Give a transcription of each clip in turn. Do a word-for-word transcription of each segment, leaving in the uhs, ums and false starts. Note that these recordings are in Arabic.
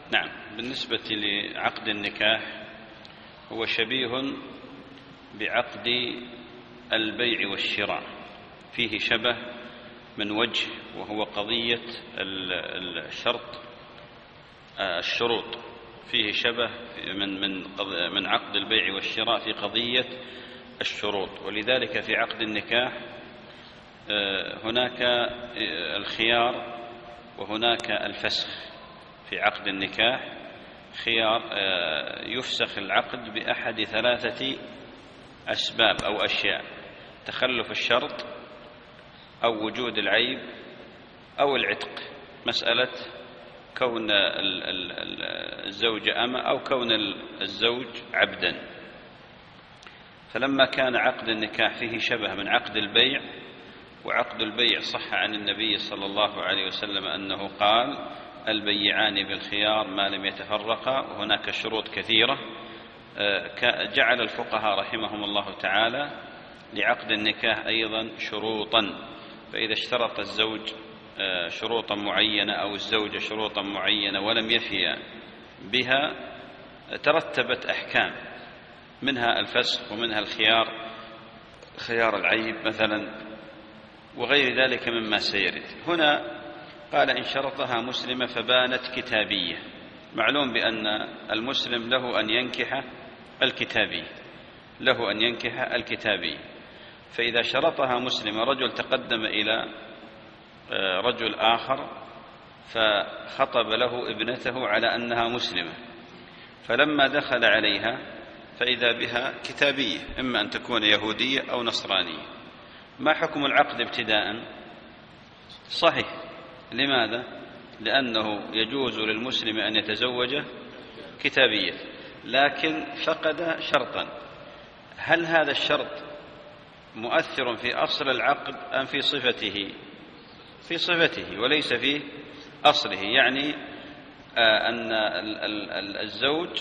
نعم، بالنسبة لعقد النكاح هو شبيه بعقد البيع والشراء، فيه شبه من وجه، وهو قضية الشرط الشروط، فيه شبه من من من عقد البيع والشراء في قضية الشروط. ولذلك في عقد النكاح هناك الخيار وهناك الفسخ. في عقد النكاح خيار يفسخ العقد بأحد ثلاثة أسباب أو أشياء: تخلف الشرط أو وجود العيب أو العتق، مسألة كون الزوج أمة أو كون الزوج عبدا. فلما كان عقد النكاح فيه شبه من عقد البيع، وعقد البيع صح عن النبي صلى الله عليه وسلم أنه قال: البيعان بالخيار ما لم يتفرقا، وهناك شروط كثيرة، جعل الفقهاء رحمهم الله تعالى لعقد النكاح أيضا شروطا. فإذا اشترط الزوج شروطا معينة أو الزوجة شروطا معينة ولم يفي بها ترتبت أحكام، منها الفسخ ومنها الخيار، خيار العيب مثلا، وغير ذلك مما سيرد. هنا قال: إن شرطها مسلمة فبانت كتابية. معلوم بأن المسلم له أن ينكح الكتابي، له أن ينكح الكتابي. فإذا شرطها مسلمة، رجل تقدم إلى رجل آخر فخطب له ابنته على أنها مسلمة، فلما دخل عليها فإذا بها كتابية، إما أن تكون يهودية أو نصرانية. ما حكم العقد ابتداء؟ صحيح. لماذا؟ لأنه يجوز للمسلم أن يتزوج كتابية، لكن فقد شرطا. هل هذا الشرط مؤثر في أصل العقد أم في صفته؟ في صفته وليس في أصله. يعني أن الزوج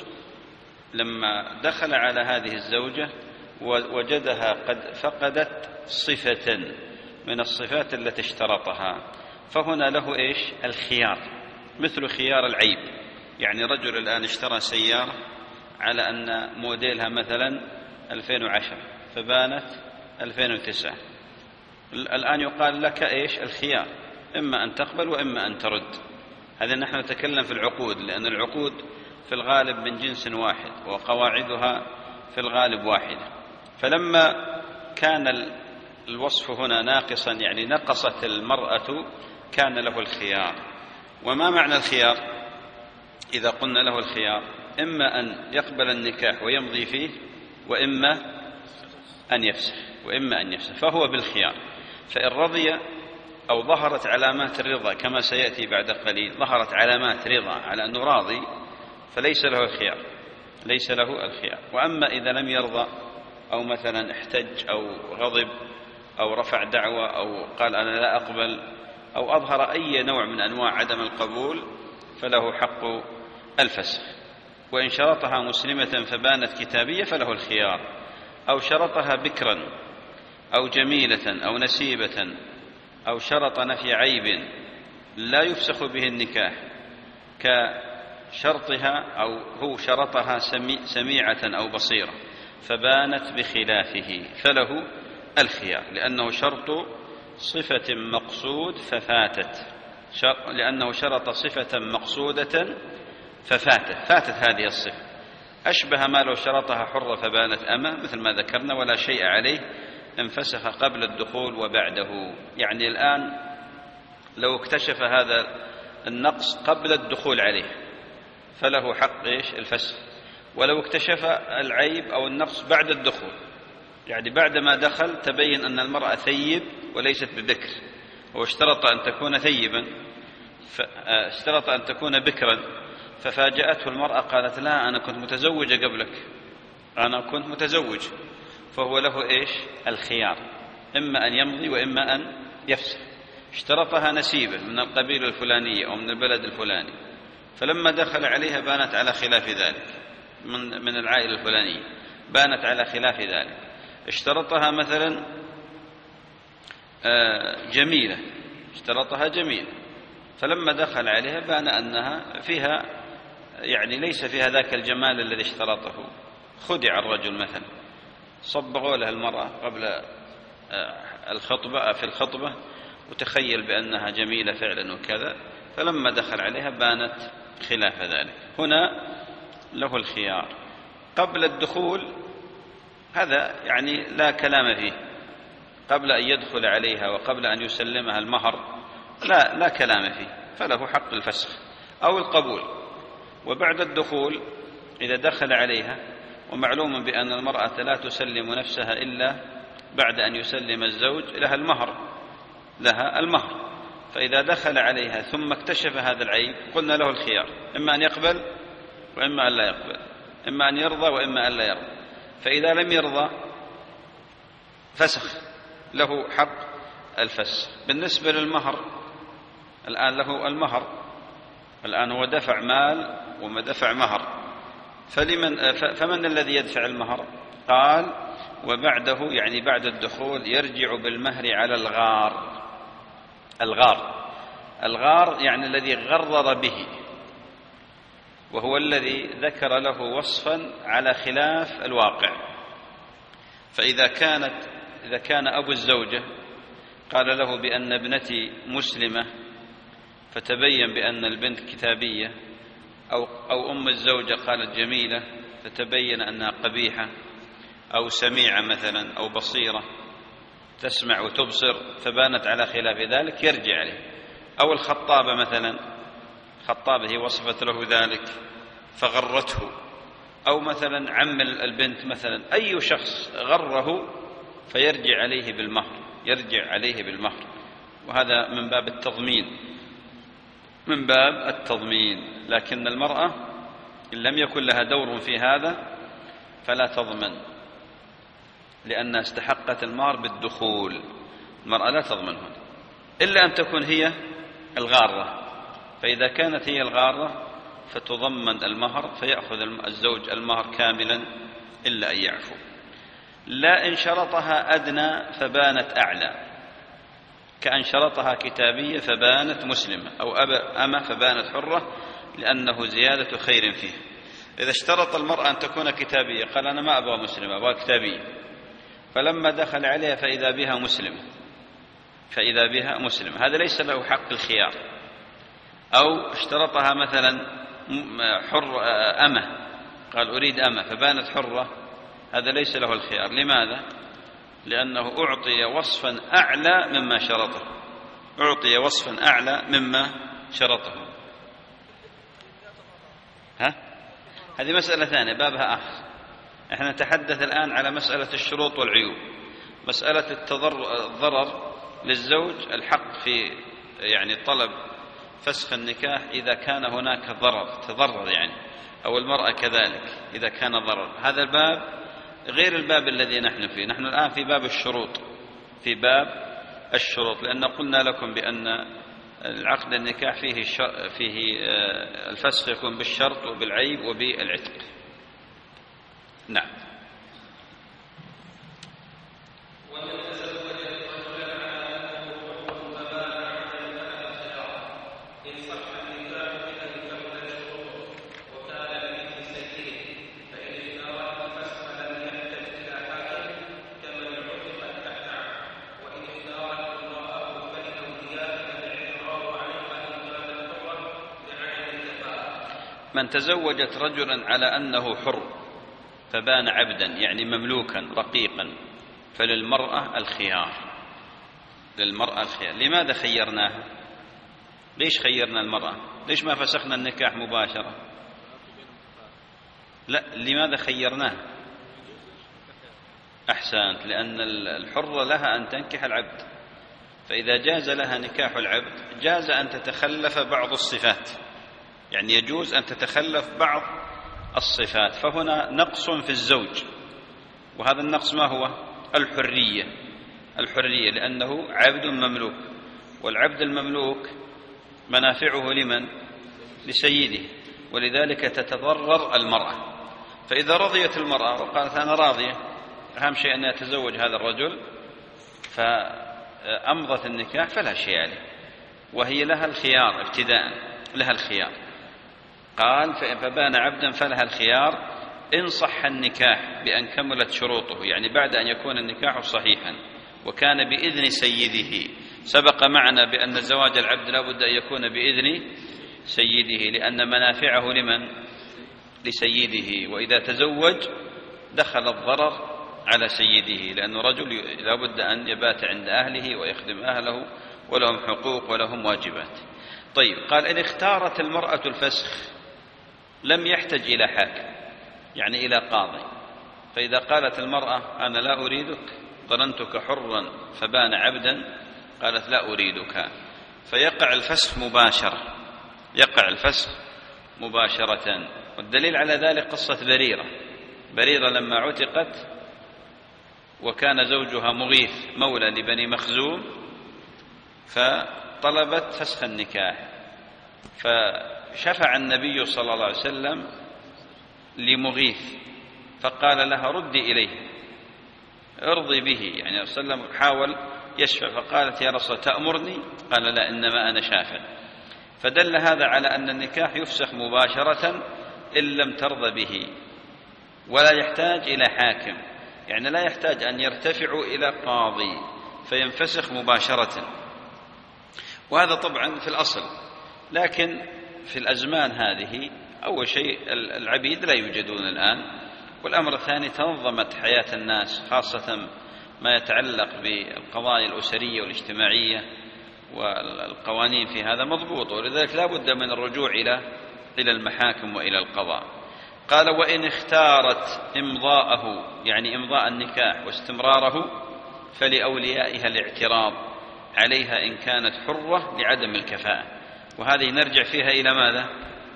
لما دخل على هذه الزوجة وجدها قد فقدت صفة من الصفات التي اشترطها، فهنا له إيش؟ الخيار، مثل خيار العيب. يعني رجل الآن اشترى سيارة على أن موديلها مثلا ألفين وعشرة فبانت ألفين وتسعة، الآن يقال لك إيش؟ الخيار، إما أن تقبل وإما أن ترد. هذا نحن نتكلم في العقود، لأن العقود في الغالب من جنس واحد وقواعدها في الغالب واحدة. فلما كان الوصف هنا ناقصا، يعني نقصت المرأة، كان له الخيار. وما معنى الخيار؟ إذا قلنا له الخيار، إما أن يقبل النكاح ويمضي فيه، وإما أن يفسخ وإما أن يفسخ، فهو بالخيار. فإن رضي أو ظهرت علامات الرضا كما سيأتي بعد قليل، ظهرت علامات رضا على أنه راضي، فليس له الخيار، ليس له الخيار. وأما إذا لم يرضى أو مثلا احتج أو غضب أو رفع دعوة أو قال أنا لا أقبل أو أظهر أي نوع من أنواع عدم القبول، فله حق الفسخ. وإن شرطها مسلمة فبانت كتابية فله الخيار، أو شرطها بكرا أو جميلة أو نسيبة، أو شرط نفي عيب لا يفسخ به النكاح، كشرطها أو هو شرطها سميعة أو بصيرة فبانت بخلافه، فله الخيار، لأنه شرط صفة مقصود ففاتت، لأنه شرط صفة مقصودة ففاتت، فاتت هذه الصفة. أشبه ما لو شرطها حرة فبانت أمة، مثل ما ذكرنا: ولا شيء عليه انفسخ قبل الدخول وبعده. يعني الآن لو اكتشف هذا النقص قبل الدخول عليه فله حق إيش؟ الفسخ. ولو اكتشف العيب أو النقص بعد الدخول، يعني بعد ما دخل تبين أن المرأة ثيب وليست ببكر، واشترط أن تكون ثيبا، اشترط أن تكون بكرا، ففاجأته المرأة قالت: لا، أنا كنت متزوجة قبلك، أنا كنت متزوج، فهو له إيش؟ الخيار، إما أن يمضي وإما أن يفسخ. اشترطها نسيبة من القبيلة الفلانية أو من البلد الفلاني، فلما دخل عليها بانت على خلاف ذلك، من من العائلة الفلانية، بانت على خلاف ذلك. اشترطها مثلا جميلة، اشترطها جميلة، فلما دخل عليها بان أنها فيها يعني ليس فيها ذاك الجمال الذي اشترطه، خدع الرجل مثلا، صبغوا له المرأة قبل الخطبة في الخطبة وتخيل بأنها جميلة فعلا وكذا، فلما دخل عليها بانت خلاف ذلك. هنا له الخيار. قبل الدخول هذا يعني لا كلام فيه، قبل أن يدخل عليها وقبل أن يسلمها المهر لا لا كلام فيه، فله حق الفسخ أو القبول. وبعد الدخول إذا دخل عليها، ومعلوم بأن المرأة لا تسلم نفسها إلا بعد أن يسلم الزوج لها المهر لها المهر فإذا دخل عليها ثم اكتشف هذا العيب قلنا له الخيار، إما أن يقبل وإما أن لا يقبل، إما أن يرضى وإما أن لا يرضى. فإذا لم يرضى فسخ، له حق الفسخ. بالنسبة للمهر الآن له المهر، الآن هو دفع مال وما دفع مهر، فلمن فمن الذي يدفع المهر؟ قال وبعده يعني بعد الدخول يرجع بالمهر على الغار. الغار الغار يعني الذي غرر به، وهو الذي ذكر له وصفا على خلاف الواقع. فإذا كانت إذا كان أبو الزوجة قال له بأن ابنتي مسلمة فتبين بأن البنت كتابية، أو, أو أم الزوجة قالت جميلة فتبين أنها قبيحة، أو سميعة مثلا أو بصيرة تسمع وتبصر فبانت على خلاف ذلك يرجع عليه. أو الخطابة مثلا، خطابة هي وصفت له ذلك فغرته، أو مثلا عم البنت مثلا، أي شخص غره فيرجع عليه بالمهر، يرجع عليه بالمهر. وهذا من باب التضمين، من باب التضمين. لكن المرأة إن لم يكن لها دور في هذا فلا تضمن، لأنها استحقت المهر بالدخول. المرأة لا تضمن هنا إلا أن تكون هي الغارة، فإذا كانت هي الغارة فتضمن المهر فيأخذ الزوج المهر كاملا إلا أن يعفو. لا إن شرطها أدنى فبانت أعلى، كأن شرطها كتابية فبانت مسلمة، أو أما فبانت حرة، لأنه زيادة خير فيه. إذا اشترط المرأة أن تكون كتابية قال أنا ما أبغى مسلمة أبغى كتابية، فلما دخل عليها فإذا بها مسلمة فإذا بها مسلمة هذا ليس له حق الخيار. أو اشترطها مثلا حر أمة، قال أريد أمة فبانت حرة، هذا ليس له الخيار. لماذا؟ لأنه أعطي وصفا أعلى مما شرطه، أعطي وصفا أعلى مما شرطه. ها؟ هذه مسألة ثانية بابها آخر. احنا نتحدث الآن على مسألة الشروط والعيوب. مسألة الضرر للزوج الحق في يعني طلب فسخ النكاح إذا كان هناك ضرر تضرر يعني، أو المرأة كذلك إذا كان ضرر. هذا الباب غير الباب الذي نحن فيه. نحن الآن في باب الشروط، في باب الشروط، لأن قلنا لكم بأن العقد النكاح فيه فيه الفسخ يكون بالشرط وبالعيب وبالعتق. نعم. من تزوجت رجلا على أنه حر فبان عبدا يعني مملوكا رقيقا فللمرأة الخيار، للمرأة الخيار. لماذا خيرناها؟ ليش خيرنا المرأة؟ ليش ما فسخنا النكاح مباشرة؟ لا، لماذا خيرناها؟ أحسنت، لأن الحرة لها أن تنكح العبد، فإذا جاز لها نكاح العبد جاز أن تتخلف بعض الصفات، يعني يجوز أن تتخلف بعض الصفات. فهنا نقص في الزوج، وهذا النقص ما هو؟ الحرية. الحرية لأنه عبد مملوك، والعبد المملوك منافعه لمن؟ لسيده، ولذلك تتضرر المرأة. فإذا رضيت المرأة وقالت أنا راضية، أهم شيء أن يتزوج هذا الرجل، فأمضت النكاح فلا شيء عليه، وهي لها الخيار ابتداء، لها الخيار. قال فبان عبدا فلها الخيار إن صح النكاح بأن كملت شروطه، يعني بعد أن يكون النكاح صحيحا وكان بإذن سيده. سبق معنا بأن زواج العبد لا بد أن يكون بإذن سيده، لأن منافعه لمن؟ لسيده، وإذا تزوج دخل الضرر على سيده، لأنه رجل لا بد أن يبات عند أهله ويخدم أهله ولهم حقوق ولهم واجبات. طيب، قال إن اختارت المرأة الفسخ لم يحتج إلى حاكم، يعني إلى قاضي. فإذا قالت المرأة أنا لا أريدك، ظننتك حرا فبان عبدا، قالت لا أريدك، فيقع الفسخ مباشرة، يقع الفسخ مباشرة. والدليل على ذلك قصة بريرة. بريرة لما عتقت وكان زوجها مغيث مولى لبني مخزوم، فطلبت فسخ النكاح، فشفع النبي صلى الله عليه وسلم لمغيث فقال لها ردي إليه، ارضي به، يعني صلى الله عليه وسلم حاول يشفع، فقالت يا رسول تأمرني؟ قال لا، إنما أنا شافع. فدل هذا على أن النكاح يفسخ مباشرة إن لم ترضى به، ولا يحتاج إلى حاكم، يعني لا يحتاج أن يرتفع إلى قاضي، فينفسخ مباشرة. وهذا طبعا في الأصل، لكن في الأزمان هذه أول شيء العبيد لا يوجدون الآن، والأمر الثاني تنظمت حياة الناس، خاصة ما يتعلق بالقضايا الأسرية والاجتماعية، والقوانين في هذا مضبوطة، ولذلك لا بد من الرجوع إلى إلى المحاكم وإلى القضاء. قال وإن اختارت إمضاءه، يعني إمضاء النكاح واستمراره، فلأوليائها الاعتراض عليها إن كانت حرة لعدم الكفاءة. وهذه نرجع فيها إلى ماذا؟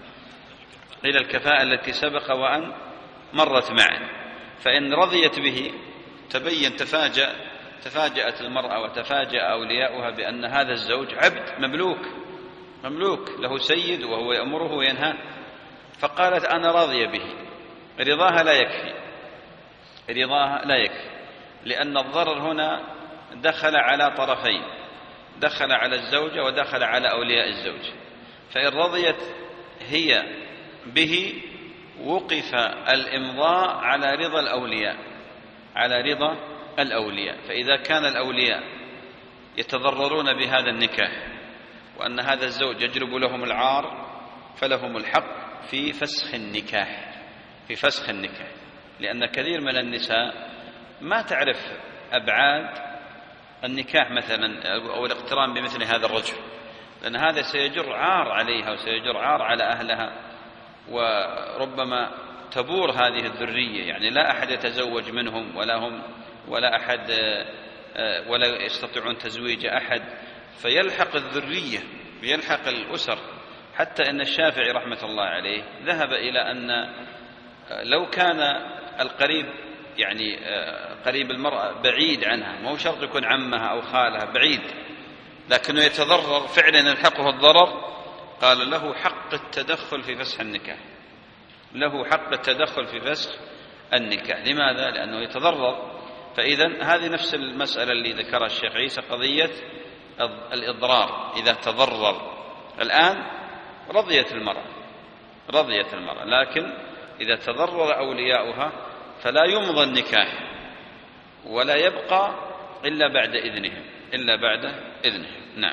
إلى الكفاءة التي سبق وأن مرت معا. فإن رضيت به تبين تفاجأ تفاجأت المرأة وتفاجأ أولياؤها بأن هذا الزوج عبد مملوك مملوك له سيد وهو يأمره وينهاه، فقالت أنا راضية به. رضاها لا يكفي، رضاها لا يكفي، لأن الضرر هنا دخل على طرفين، دخل على الزوجة ودخل على أولياء الزوج. فإن رضيت هي به وقف الإمضاء على رضا الأولياء، على رضا الأولياء. فإذا كان الأولياء يتضررون بهذا النكاح وأن هذا الزوج يجلب لهم العار، فلهم الحق في فسخ النكاح، في فسخ النكاح، لأن كثير من النساء ما تعرف أبعاد النكاح مثلا أو الاقتران بمثل هذا الرجل، لأن هذا سيجر عار عليها وسيجر عار على أهلها، وربما تبور هذه الذرية، يعني لا أحد يتزوج منهم ولا هم ولا أحد ولا يستطيعون تزويج أحد، فيلحق الذرية ويلحق الأسر. حتى أن الشافعي رحمة الله عليه ذهب إلى أن لو كان القريب يعني قريب المرأة بعيد عنها، ما هو شرط يكون عمها أو خالها، بعيد لكنه يتضرر فعلا يلحقه الضرر، قال له حق التدخل في فسخ النكاح، له حق التدخل في فسخ النكاح. لماذا؟ لأنه يتضرر. فإذا هذه نفس المسألة اللي ذكرها الشيخ عيسى، قضية الإضرار إذا تضرر. الآن رضيت المرأة رضيت المرأة لكن إذا تضرر أولياؤها فلا يمضى النكاح ولا يبقى إلا بعد إذنهم إلا بعد إذنهم. نعم.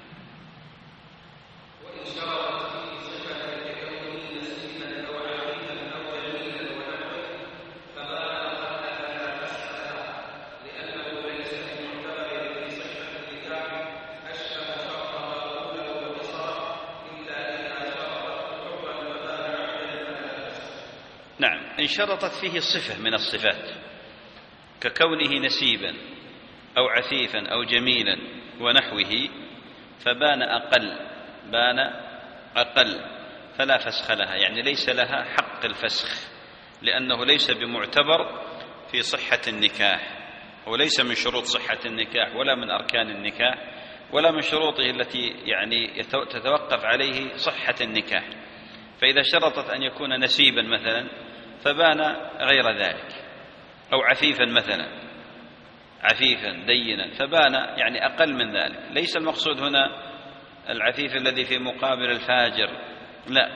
نعم، إن شرطت فيه صفة من الصفات ككونه نسيبا أو عفيفا أو جميلا ونحوه، فبان أقل بان أقل فلا فسخ لها، يعني ليس لها حق الفسخ، لأنه ليس بمعتبر في صحة النكاح، وليس من شروط صحة النكاح ولا من أركان النكاح ولا من شروطه التي يعني تتوقف عليه صحة النكاح. فإذا شرطت أن يكون نسيبا مثلا فبان غير ذلك، أو عفيفا مثلا عفيفا دينا فبان يعني أقل من ذلك. ليس المقصود هنا العفيف الذي في مقابل الفاجر، لا،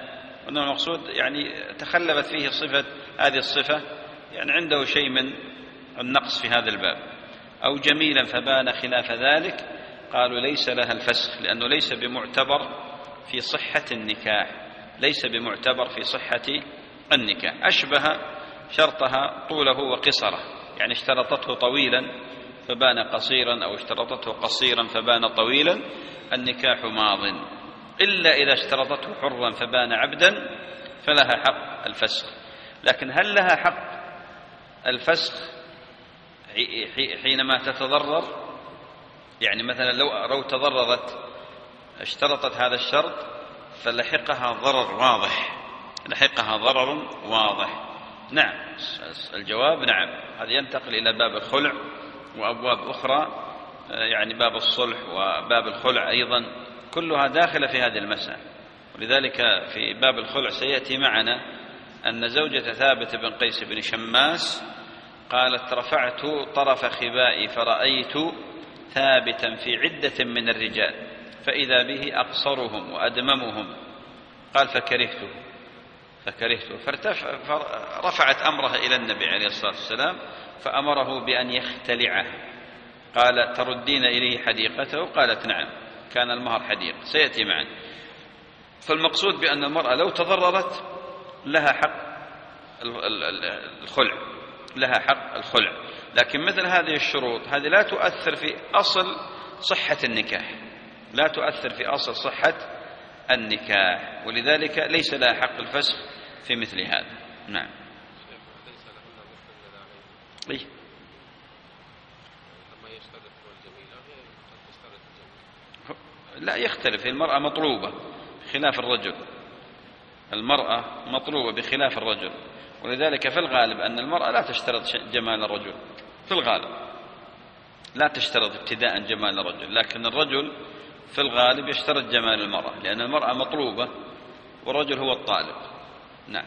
أنه المقصود يعني تخلفت فيه صفة، هذه الصفة يعني عنده شيء من النقص في هذا الباب، أو جميلا فبان خلاف ذلك، قالوا ليس لها الفسخ، لأنه ليس بمعتبر في صحة النكاح، ليس بمعتبر في صحة النكاح. أشبه شرطها طوله وقصره، يعني اشترطته طويلا فبان قصيرا، أو اشترطته قصيرا فبان طويلا، النكاح ماض، إلا إذا اشترطته حرا فبان عبدا فلها حق الفسخ. لكن هل لها حق الفسخ حينما تتضرر؟ يعني مثلا لو لو تضررت اشترطت هذا الشرط فلحقها ضرر واضح، لحقها ضرر واضح. نعم، الجواب نعم. هذا ينتقل إلى باب الخلع وأبواب أخرى، يعني باب الصلح وباب الخلع أيضا كلها داخلة في هذه المسألة. ولذلك في باب الخلع سيأتي معنا أن زوجة ثابت بن قيس بن شماس قالت: رفعت طرف خبائي فرأيت ثابتا في عدة من الرجال فإذا به أقصرهم وأدممهم، قال فكرهته فكرهته فرفعت أمرها إلى النبي عليه الصلاة والسلام فأمره بأن يختلعه. قال: تردين إليه حديقته؟ قالت: نعم، كان المهر حديق، سيأتي معنا. فالمقصود بأن المرأة لو تضررت لها حق الخلع، لها حق الخلع. لكن مثل هذه الشروط هذه لا تؤثر في أصل صحة النكاح، لا تؤثر في أصل صحة النكاح، ولذلك ليس لها حق الفسخ في مثل هذا. نعم. إيه؟ لا يختلف، المرأة مطلوبة خلاف الرجل، المرأة مطلوبة بخلاف الرجل، ولذلك في الغالب أن المرأة لا تشترط جمال الرجل، في الغالب لا تشترط ابتداء جمال الرجل، لكن الرجل في الغالب يشترط جمال المرأة، لأن المرأة مطلوبة والرجل هو الطالب. نعم.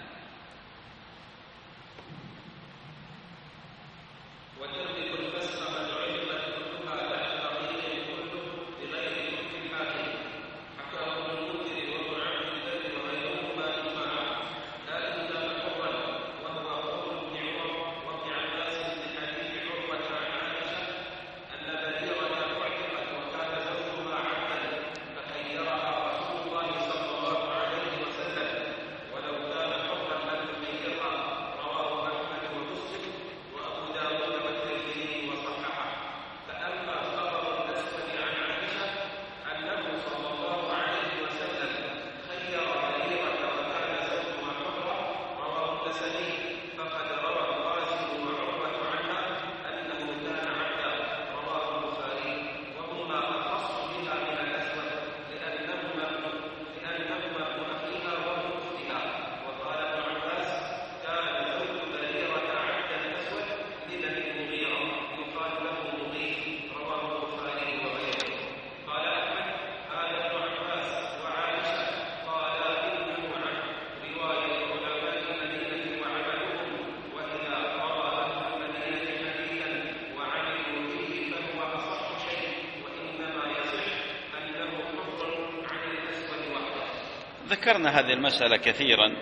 ذكرنا هذه المسألة كثيرا،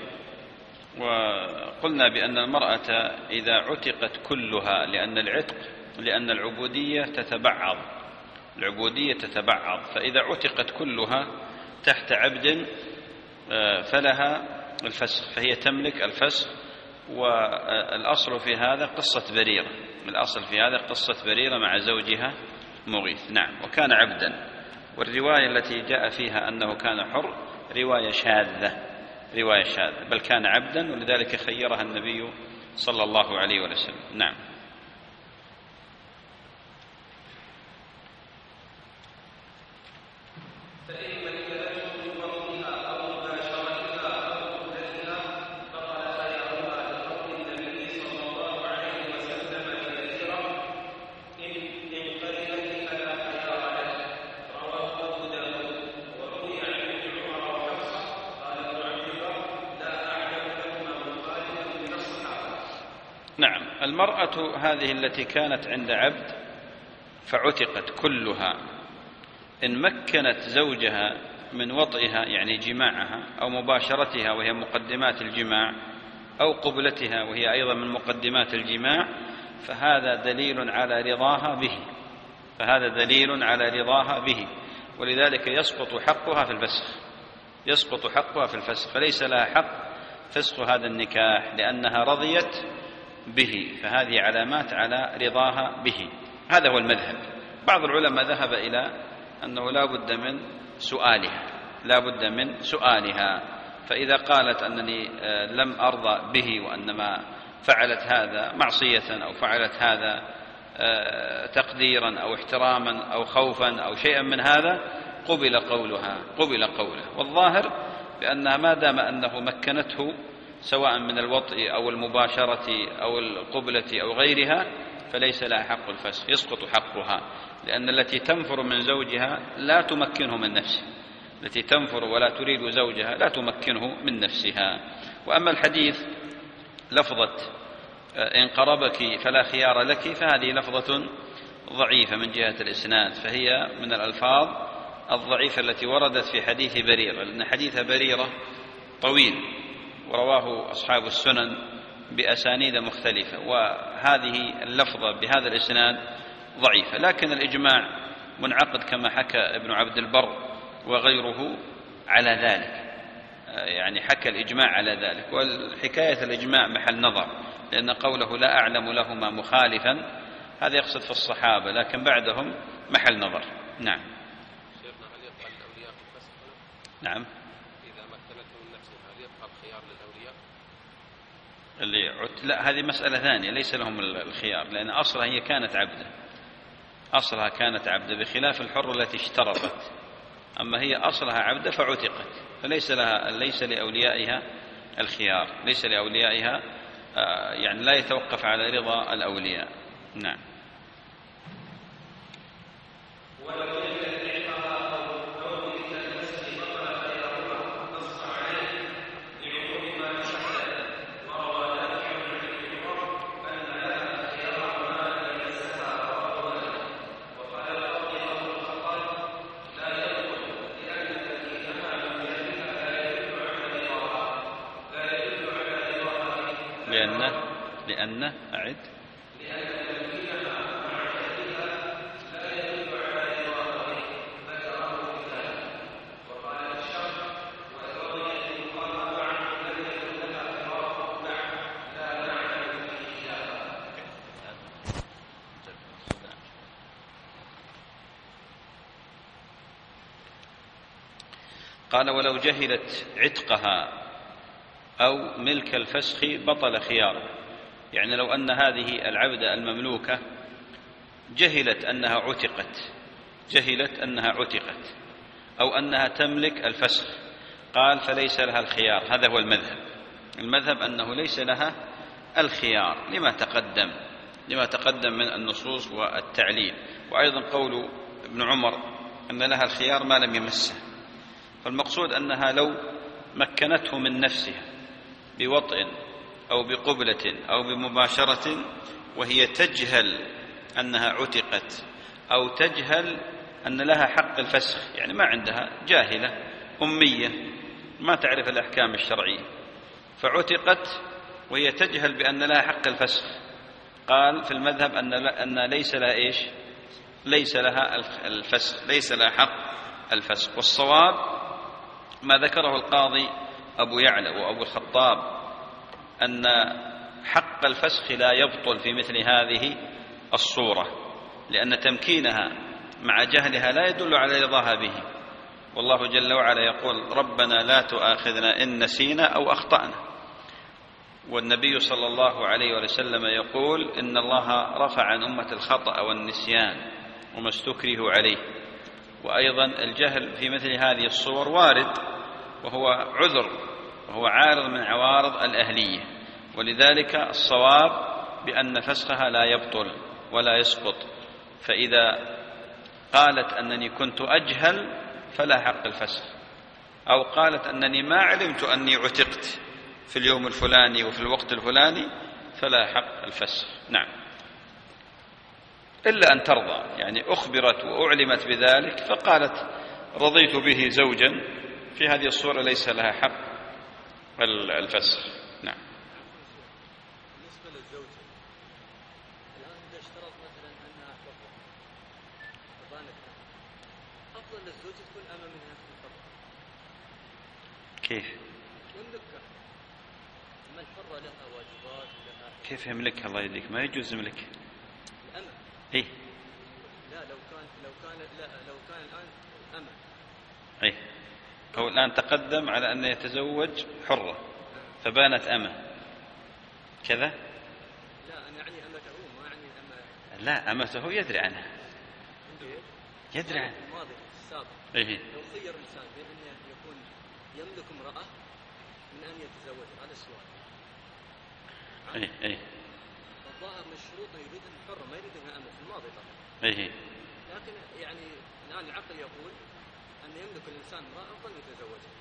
وقلنا بأن المرأة إذا عتقت كلها، لأن العتق لأن العبودية تتبعض، العبودية تتبعض، فإذا عتقت كلها تحت عبد فلها الفسخ، فهي تملك الفسخ. والأصل في هذا قصة بريرة، الأصل في هذا قصة بريرة مع زوجها مغيث. نعم. وكان عبدا، والرواية التي جاء فيها أنه كان حر رواية شاذة، رواية شاذة، بل كان عبدا، ولذلك خيرها النبي صلى الله عليه وسلم. نعم. نعم. المرأة هذه التي كانت عند عبد فعتقت كلها، إن مكنت زوجها من وطئها يعني جماعها، أو مباشرتها وهي مقدمات الجماع، أو قبلتها وهي أيضا من مقدمات الجماع، فهذا دليل على رضاها به، فهذا دليل على رضاها به، ولذلك يسقط حقها في الفسخ، يسقط حقها في الفسخ، فليس لها حق فسخ هذا النكاح لأنها رضيت به، فهذه علامات على رضاها به. هذا هو المذهب. بعض العلماء ذهب إلى أنه لا بد من سؤالها، لا بد من سؤالها، فإذا قالت أنني لم أرضى به وأنما فعلت هذا معصية أو فعلت هذا تقديرا أو احتراما أو خوفا أو شيئا من هذا، قبل قولها، قبل قوله. والظاهر بأنها ما دام أنه مكنته سواء من الوطء أو المباشرة أو القبلة أو غيرها، فليس لها حق الفسخ، يسقط حقها، لأن التي تنفر من زوجها لا تمكنه من نفسه، التي تنفر ولا تريد زوجها لا تمكنه من نفسها. وأما الحديث لفظة إن قربك فلا خيار لك، فهذه لفظة ضعيفة من جهة الإسناد، فهي من الألفاظ الضعيفة التي وردت في حديث بريرة، لأن حديث بريرة طويل ورواه أصحاب السنن بأسانيد مختلفة، وهذه اللفظة بهذا الإسناد ضعيفة، لكن الإجماع منعقد كما حكى ابن عبد البر وغيره على ذلك، يعني حكى الإجماع على ذلك، والحكاية الإجماع محل نظر، لأن قوله لا أعلم لهما مخالفا هذا يقصد في الصحابة، لكن بعدهم محل نظر. نعم. شيخنا هل يبقى للأولياء في الفسخ؟ نعم. إذا مكنته من نفسها هل يبقى الخيار للأولياء؟ اللي عت... لا، هذه مسألة ثانية، ليس لهم الخيار، لأن أصلها هي كانت عبدة، أصلها كانت عبدة بخلاف الحر التي اشترطت، أما هي أصلها عبدة فعتقت، فليس لها، ليس لأوليائها الخيار، ليس لأوليائها آه يعني لا يتوقف على رضا الأولياء. نعم. لأن لأن أعد قال ولو جهلت عتقها أو ملك الفسخ بطل خياره، يعني لو أن هذه العبدة المملوكة جهلت أنها عتقت، جهلت أنها عتقت أو أنها تملك الفسخ، قال فليس لها الخيار. هذا هو المذهب، المذهب أنه ليس لها الخيار لما تقدم، لما تقدم من النصوص والتعليل، وأيضا قول ابن عمر أن لها الخيار ما لم يمسه، فالمقصود أنها لو مكنته من نفسها بوطء أو بقبلة أو بمباشرة وهي تجهل أنها عتقت أو تجهل أن لها حق الفسخ، يعني ما عندها، جاهلة أمية ما تعرف الأحكام الشرعية، فعتقت وهي تجهل بأن لها حق الفسخ، قال في المذهب أن, أن ليس لها إيش؟ ليس لها الفسخ، ليس لها حق الفسخ. والصواب ما ذكره القاضي أبو يعلى وأبو الخطاب أن حق الفسخ لا يبطل في مثل هذه الصورة، لأن تمكينها مع جهلها لا يدل على رضاها به، والله جل وعلا يقول ربنا لا تؤاخذنا إن نسينا أو أخطأنا، والنبي صلى الله عليه وسلم يقول إن الله رفع عن أمة الخطأ والنسيان وما استكرهوا عليه. وأيضا الجهل في مثل هذه الصور وارد، وهو عذر، وهو عارض من عوارض الأهلية، ولذلك الصواب بأن فسخها لا يبطل ولا يسقط. فإذا قالت أنني كنت أجهل فلا حق الفسخ، أو قالت أنني ما علمت أني عتقت في اليوم الفلاني وفي الوقت الفلاني فلا حق الفسخ. نعم، إلا أن ترضى، يعني أخبرت وأعلمت بذلك فقالت رضيت به زوجا، في هذه الصورة ليس لها حق الفسخ. نعم. بالنسبة للزوجة الآن إذا اشترط مثلا أنها حرة فبانت أفضل للزوجة تكون أمام منها في الحرة. كيف؟ يملكها، أما الحرة لها واجبات ولها. كيف يملكها؟ الله يهديك، ما يجوز يملكها. الأمة. إيه؟ لا لو كان لو كان لا لو كان الآن أمة. إيه؟ هو الآن تقدم على أن يتزوج حرة فبانت أمة كذا؟ لا أنا يعني أمته ما يعني أمة. لا، أمته يدري عنها. يدري عنها. الماضي السابق. إيه؟ لو خير الإنسان بين أن يكون يملك امرأة من أن يتزوج، هذا السؤال. إيه إيه. الظاهر من الشروط يريد الحرة ما يريد أنها أمة في الماضي طبعا. إيه. لكن يعني الآن العقل يقول أن يملك الإنسان امرأة أفضل يتزوجها.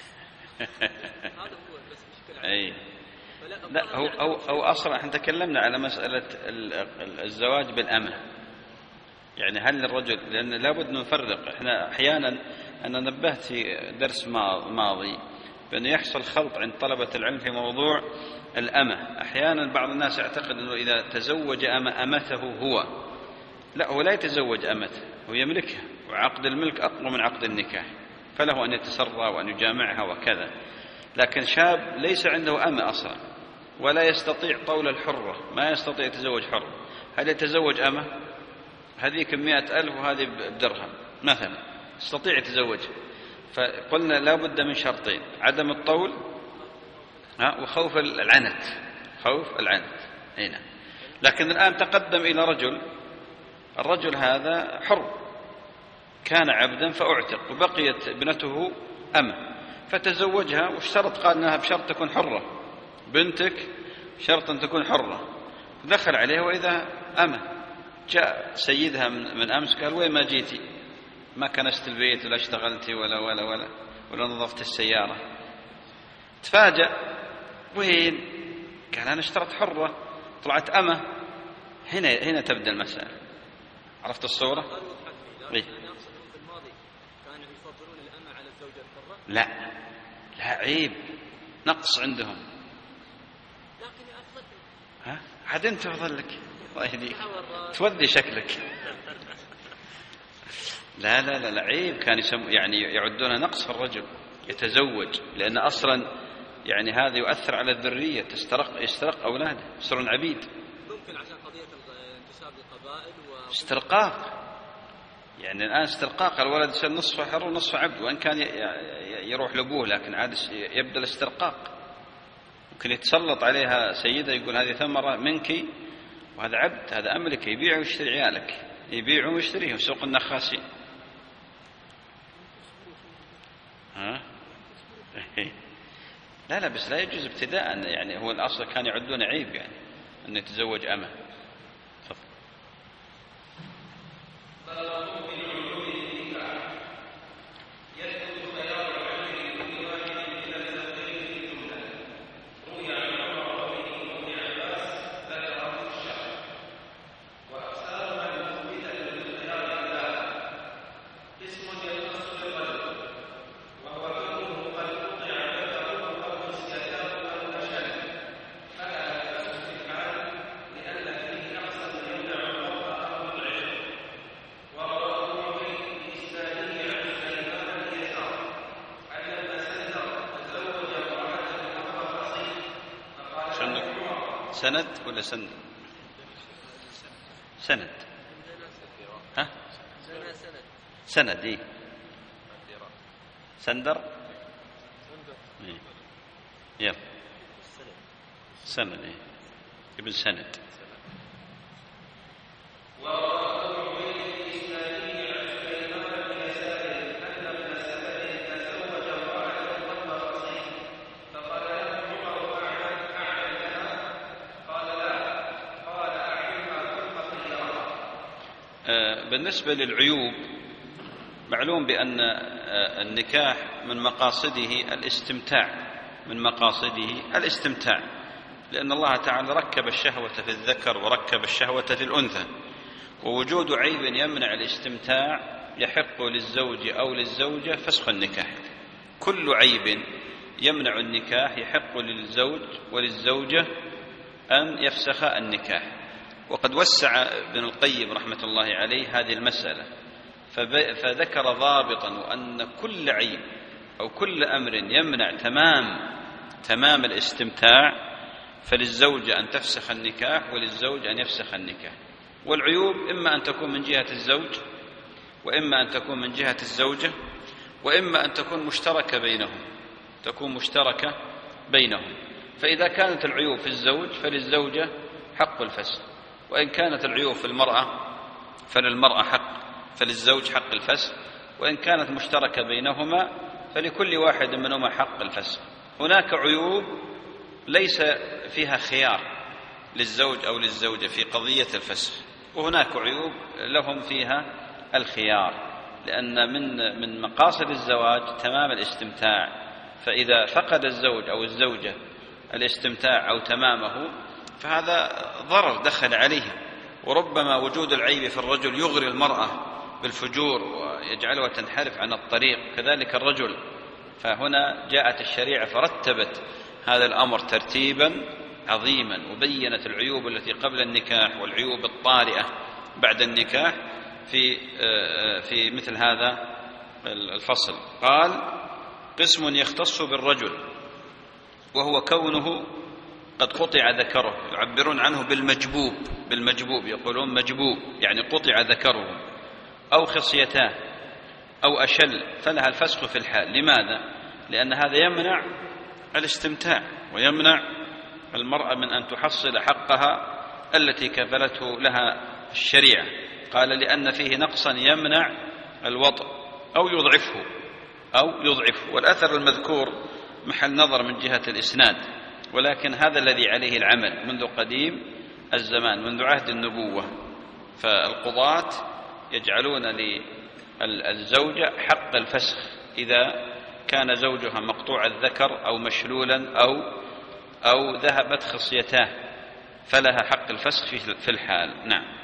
هذا هو بس مشكلة. أي. لا هو أو أو أصلا احنا تكلمنا على مسألة الزواج بالأمة. يعني هل الرجل، لأن لابد نفرق، احنا أحيانا أنا نبهت في درس ماضي بأنه يحصل خلط عند طلبة العلم في موضوع الأمة. أحيانا بعض الناس يعتقد أنه إذا تزوج أمة أمته هو، لا، هو لا يتزوج أمته، هو يملكها، وعقد الملك أقوى من عقد النكاح، فله أن يتسرى وأن يجامعها وكذا. لكن شاب ليس عنده أمة أصلا ولا يستطيع طول الحرة، ما يستطيع يتزوج حرة، هل يتزوج أمة؟ هذه كمية ألف وهذه بدرهم مثلا، يستطيع يتزوج. فقلنا لا بد من شرطين: عدم الطول وخوف العنت، خوف العنت هنا. لكن الآن تقدم إلى رجل، الرجل هذا حر، كان عبدا فأعتق وبقيت ابنته أمة فتزوجها، واشترط قال أنها بشرط تكون حرة، بنتك شرط أن تكون حرة. دخل عليها وإذا أمة. جاء سيدها من أمس قال: وين ما جيتي؟ ما كنست البيت ولا اشتغلتي ولا ولا ولا ولا نظفت السيارة. تفاجأ: وين؟ قال: أنا اشترط حرة، طلعت أمة. هنا هنا تبدأ المسألة. عرفت الصورة؟ إيه؟ في الماضي كانوا يفضلون الأمة على الزوجة الحرة؟ لا لا، عيب، نقص عندهم. لكن أفضل. ها؟ عاد أنت أفضل لك، الله يهديك، تودي شكلك. لا لا لا لا، عيب. كان يسم يعني يعدون نقص في الرجل يتزوج، لأن أصلا يعني هذا يؤثر على الذرية، تسترق يسترق أولاده، يصيرون عبيد. ممكن عشان قضية انتساب القبائل و... استرقاق. يعني الآن استرقاق، الولد يصير نصفه حر ونصفه عبد، وإن كان يروح لأبوه، لكن عاد يبدأ الاسترقاق. ممكن يتسلط عليها سيدة يقول: هذه ثمرة منك وهذا عبد، هذا أملك، يبيع ويشتري عيالك، يبيع ويشتريه سوق النخاسين. ها؟ لا لا، بس لا يجوز ابتداء. يعني هو الأصل كان يعدون عيب يعني أن يتزوج أمه. سند ولا سند؟ سند. ها؟ سند. إيه؟ سندر. إيه؟ يلا سند. إيه؟ ابن سند. بالنسبة للعيوب، معلوم بأن النكاح من مقاصده الاستمتاع، من مقاصده الاستمتاع، لأن الله تعالى ركب الشهوة في الذكر وركب الشهوة في الأنثى، ووجود عيب يمنع الاستمتاع يحق للزوج أو للزوجة فسخ النكاح. كل عيب يمنع النكاح يحق للزوج وللزوجة أن يفسخ النكاح. وقد وسع ابن القيم رحمة الله عليه هذه المسألة فذكر ضابطا وأن كل عيب أو كل أمر يمنع تمام تمام الاستمتاع فللزوجة أن تفسخ النكاح وللزوج أن يفسخ النكاح. والعيوب إما أن تكون من جهة الزوج وإما أن تكون من جهة الزوجة وإما أن تكون مشتركة بينهم تكون مشتركة بينهم فإذا كانت العيوب في الزوج فللزوجة حق الفسخ، وإن كانت العيوب في المرأة فللمرأة حق فللزوج حق الفسخ، وإن كانت مشتركة بينهما فلكل واحد منهما حق الفسخ. هناك عيوب ليس فيها خيار للزوج أو للزوجة في قضية الفسخ، وهناك عيوب لهم فيها الخيار، لأن من من مقاصد الزواج تمام الاستمتاع، فإذا فقد الزوج أو الزوجة الاستمتاع أو تمامه فهذا ضرر دخل عليه. وربما وجود العيب في الرجل يغري المرأة بالفجور ويجعلها تنحرف عن الطريق، كذلك الرجل. فهنا جاءت الشريعة فرتبت هذا الأمر ترتيبا عظيما وبينت العيوب التي قبل النكاح والعيوب الطارئة بعد النكاح في في مثل هذا الفصل. قال: قسم يختص بالرجل وهو كونه قد قطع ذكره، يعبرون عنه بالمجبوب بالمجبوب يقولون مجبوب يعني قطع ذكره، أو خصيتاه أو أشل، فلها الفسخ في الحال. لماذا؟ لأن هذا يمنع الاستمتاع ويمنع المرأة من أن تحصل حقها التي كفلته لها الشريعة. قال: لأن فيه نقصا يمنع الوطء أو يضعفه أو يضعفه. والأثر المذكور محل نظر من جهة الإسناد، ولكن هذا الذي عليه العمل منذ قديم الزمان، منذ عهد النبوة. فالقضاة يجعلون للزوجة حق الفسخ إذا كان زوجها مقطوع الذكر أو مشلولا أو أو ذهبت خصيتاه، فلها حق الفسخ في الحال. نعم.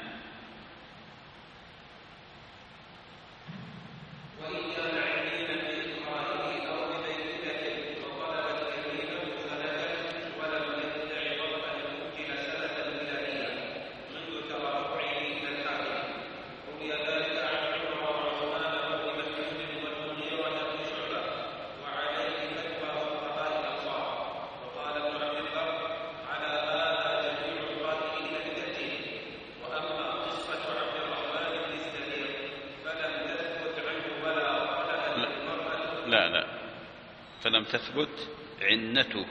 لا لا فلم تثبت عنته.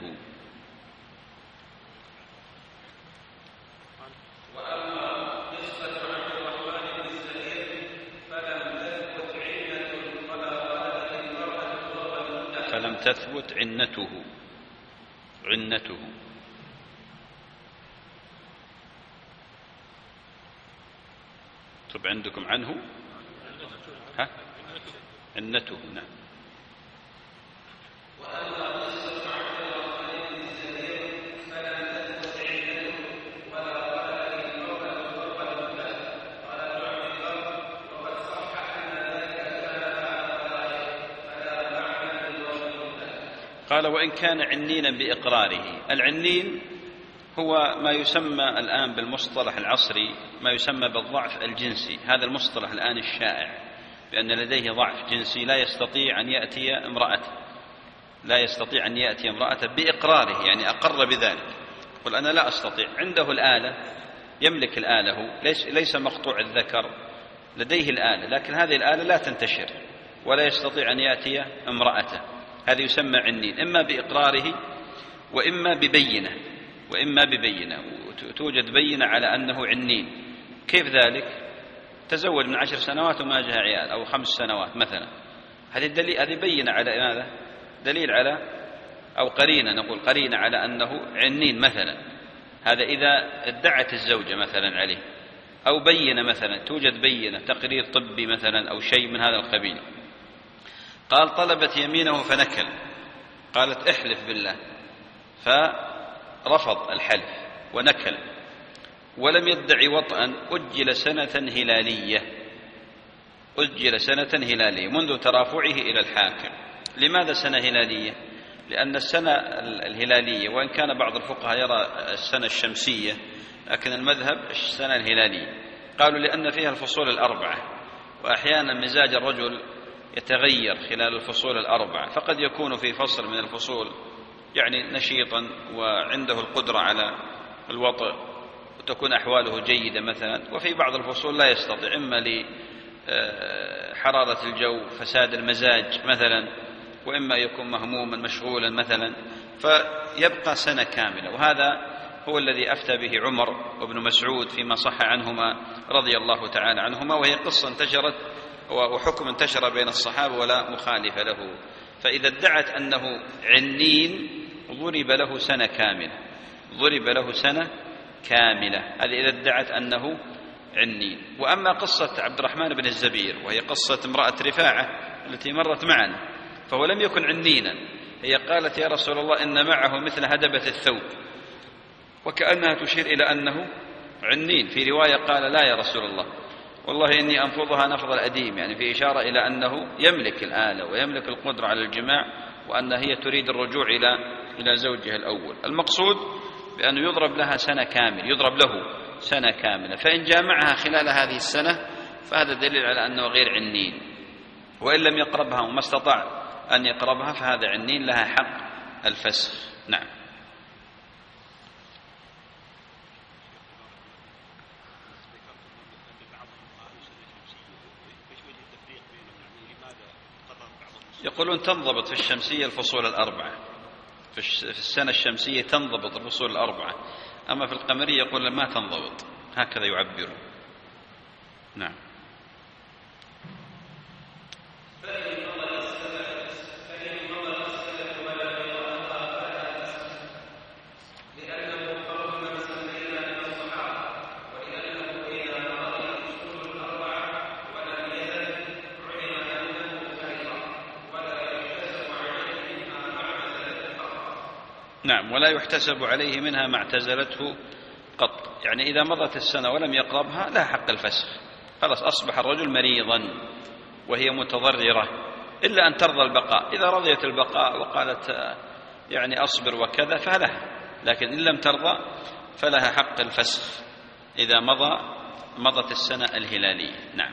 وأما قصة عبد الرحمن بن الزبير فلم تثبت عنة ولا ولد المرأة فلم تثبت عنته عنته طب عندكم عنه ها عنته. نعم. قال: وإن كان عنينا بإقراره. العنين هو ما يسمى الآن بالمصطلح العصري ما يسمى بالضعف الجنسي. هذا المصطلح الآن الشائع، بأن لديه ضعف جنسي لا يستطيع أن يأتي امرأته لا يستطيع أن يأتي امرأته بإقراره، يعني أقر بذلك، قل أنا لا أستطيع. عنده الآلة، يملك الآلة، هو ليس, ليس مقطوع الذكر، لديه الآلة، لكن هذه الآلة لا تنتشر ولا يستطيع أن يأتي امرأته. هذا يسمى عنين، إما بإقراره وإما ببينة وإما ببينة توجد بينة على أنه عنين. كيف ذلك؟ تزوج من عشر سنوات وما جاء عيال، أو خمس سنوات مثلا، هذه الدليل هذه بينة على ماذا؟ دليل على أو قرينة، نقول قرينة على أنه عنين مثلا. هذا إذا ادعت الزوجة مثلا عليه، أو بينة مثلا، توجد بينة تقرير طبي مثلا أو شيء من هذا القبيل. قال: طلبت يمينه فنكل، قالت احلف بالله، فرفض الحلف ونكل، ولم يدعي وطئا، أجل سنة هلالية. أجل سنة هلالية منذ ترافعه إلى الحاكم. لماذا سنة هلالية؟ لأن السنة الهلالية، وإن كان بعض الفقهاء يرى السنة الشمسية، لكن المذهب السنة الهلالية. قالوا لأن فيها الفصول الأربعة، وأحيانا مزاج الرجل يتغير خلال الفصول الأربعة، فقد يكون في فصل من الفصول يعني نشيطا وعنده القدرة على الوطء وتكون أحواله جيدة مثلا، وفي بعض الفصول لا يستطيع، إما لحرارة الجو، فساد المزاج مثلا، وإما يكون مهموما مشغولا مثلا، فيبقى سنة كاملة. وهذا هو الذي أفتى به عمر وابن مسعود فيما صح عنهما رضي الله تعالى عنهما، وهي قصة انتشرت وحكم انتشر بين الصحابة ولا مخالف له. فإذا ادعت أنه عنين ضرب له سنة كاملة، ضرب له سنة كاملة، هذه إذا ادعت أنه عنين. وأما قصة عبد الرحمن بن الزبير، وهي قصة امرأة رفاعة التي مرت معنا، فهو لم يكن عنينا. هي قالت يا رسول الله إن معه مثل هدبة الثوب، وكأنها تشير إلى أنه عنين. في رواية قال لا يا رسول الله والله إني أنفضها نفض الأديم، يعني في إشارة إلى أنه يملك الآلة ويملك القدرة على الجماع، وأن هي تريد الرجوع إلى إلى زوجها الأول. المقصود بأنه يضرب لها سنة كاملة، يضرب له سنة كاملة، فإن جامعها خلال هذه السنة فهذا دليل على أنه غير عنين، وإن لم يقربها وما استطاع أن يقربها فهذا عنين لها حق الفسخ. نعم. يقولون تنضبط في الشمسية الفصول الأربعة، في السنة الشمسية تنضبط الفصول الأربعة، أما في القمرية يقول ما تنضبط، هكذا يعبرون. نعم. نعم. ولا يحتسب عليه منها ما اعتزلته قط، يعني إذا مضت السنة ولم يقربها لا حق الفسخ، خلاص أصبح الرجل مريضا وهي متضررة، إلا أن ترضى البقاء. إذا رضيت البقاء وقالت يعني أصبر وكذا فلها، لكن إن لم ترضى فلها حق الفسخ إذا مضى مضت السنة الهلالية. نعم.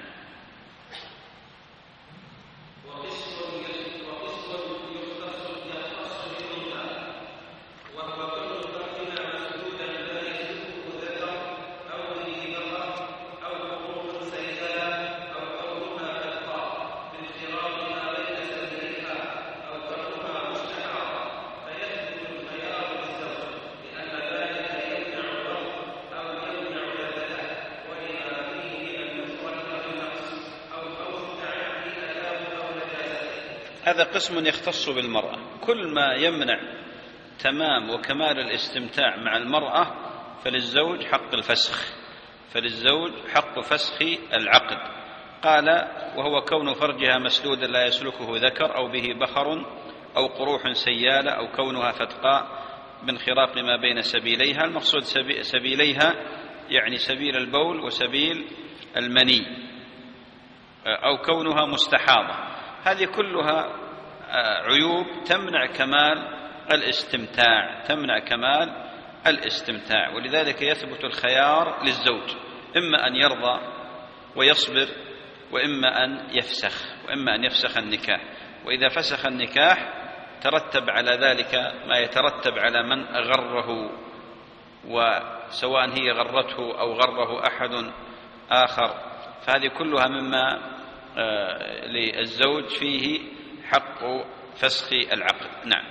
هذا قسم يختص بالمرأة، كل ما يمنع تمام وكمال الاستمتاع مع المرأة فللزوج حق الفسخ، فللزوج حق فسخ العقد. قال وهو كون فرجها مسدودا لا يسلكه ذكر أو به بخر أو قروح سيالة أو كونها فتقاء بانخراق ما بين سبيليها. المقصود سبيليها يعني سبيل البول وسبيل المني، أو كونها مستحاضة. هذه كلها عيوب تمنع كمال الاستمتاع، تمنع كمال الاستمتاع. ولذلك يثبت الخيار للزوج، إما أن يرضى ويصبر، وإما أن يفسخ، وإما أن يفسخ النكاح. وإذا فسخ النكاح ترتب على ذلك ما يترتب على من غره، وسواء هي غرته أو غره أحد آخر، فهذه كلها مما آه للزوج فيه حق فسخ العقد. نعم.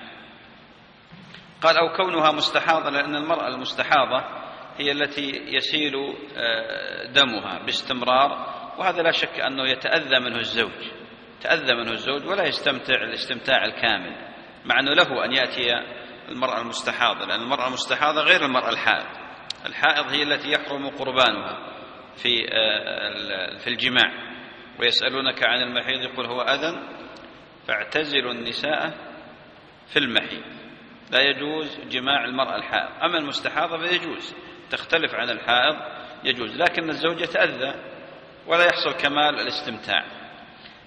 قال أو كونها مستحاضة، لأن المرأة المستحاضة هي التي يسيل آه دمها باستمرار، وهذا لا شك أنه يتأذى منه الزوج، تأذى منه الزوج ولا يستمتع الاستمتاع الكامل، مع أنه له أن يأتي المرأة المستحاضة، لأن المرأة المستحاضة غير المرأة الحائض. الحائض هي التي يحرم قربانها في آه في الجماع. ويسألونك عن المحيض يقول هو أذى فاعتزلوا النساء في المحيض، لا يجوز جماع المرأة الحائض. أما المستحاضة فيجوز، تختلف عن الحائض، يجوز، لكن الزوج يتأذى ولا يحصل كمال الاستمتاع.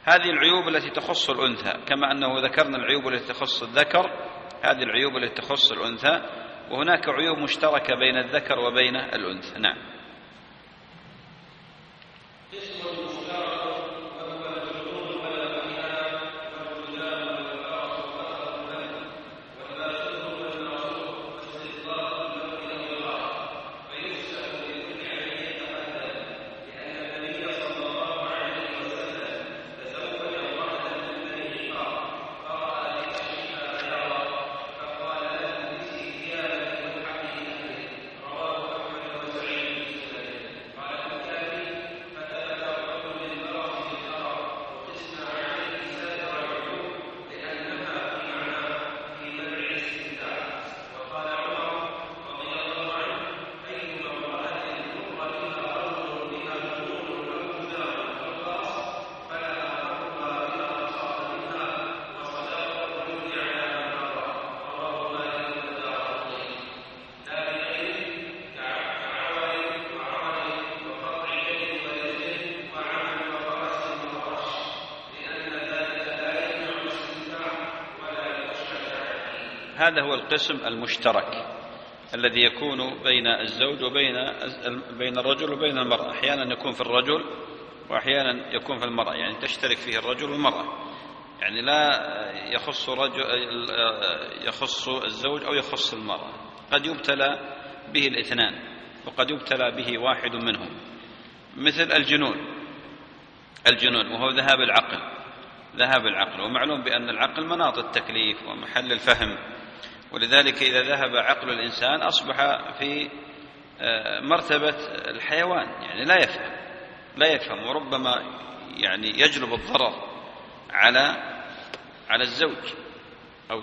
هذه العيوب التي تخص الأنثى، كما أنه ذكرنا العيوب التي تخص الذكر، هذه العيوب التي تخص الأنثى، وهناك عيوب مشتركة بين الذكر وبين الأنثى. نعم. هذا هو القسم المشترك الذي يكون بين الزوج وبين بين الرجل وبين المرأة. أحيانا يكون في الرجل وأحيانا يكون في المرأة، يعني تشترك فيه الرجل والمرأة، يعني لا يخص رجل يخص الزوج أو يخص المرأة، قد يبتلى به الاثنان وقد يبتلى به واحد منهم، مثل الجنون. الجنون وهو ذهاب العقل، ذهاب العقل، ومعلوم بأن العقل مناط التكليف ومحل الفهم، ولذلك إذا ذهب عقل الإنسان أصبح في مرتبة الحيوان، يعني لا يفهم لا يفهم وربما يعني يجلب الضرر على على الزوج، أو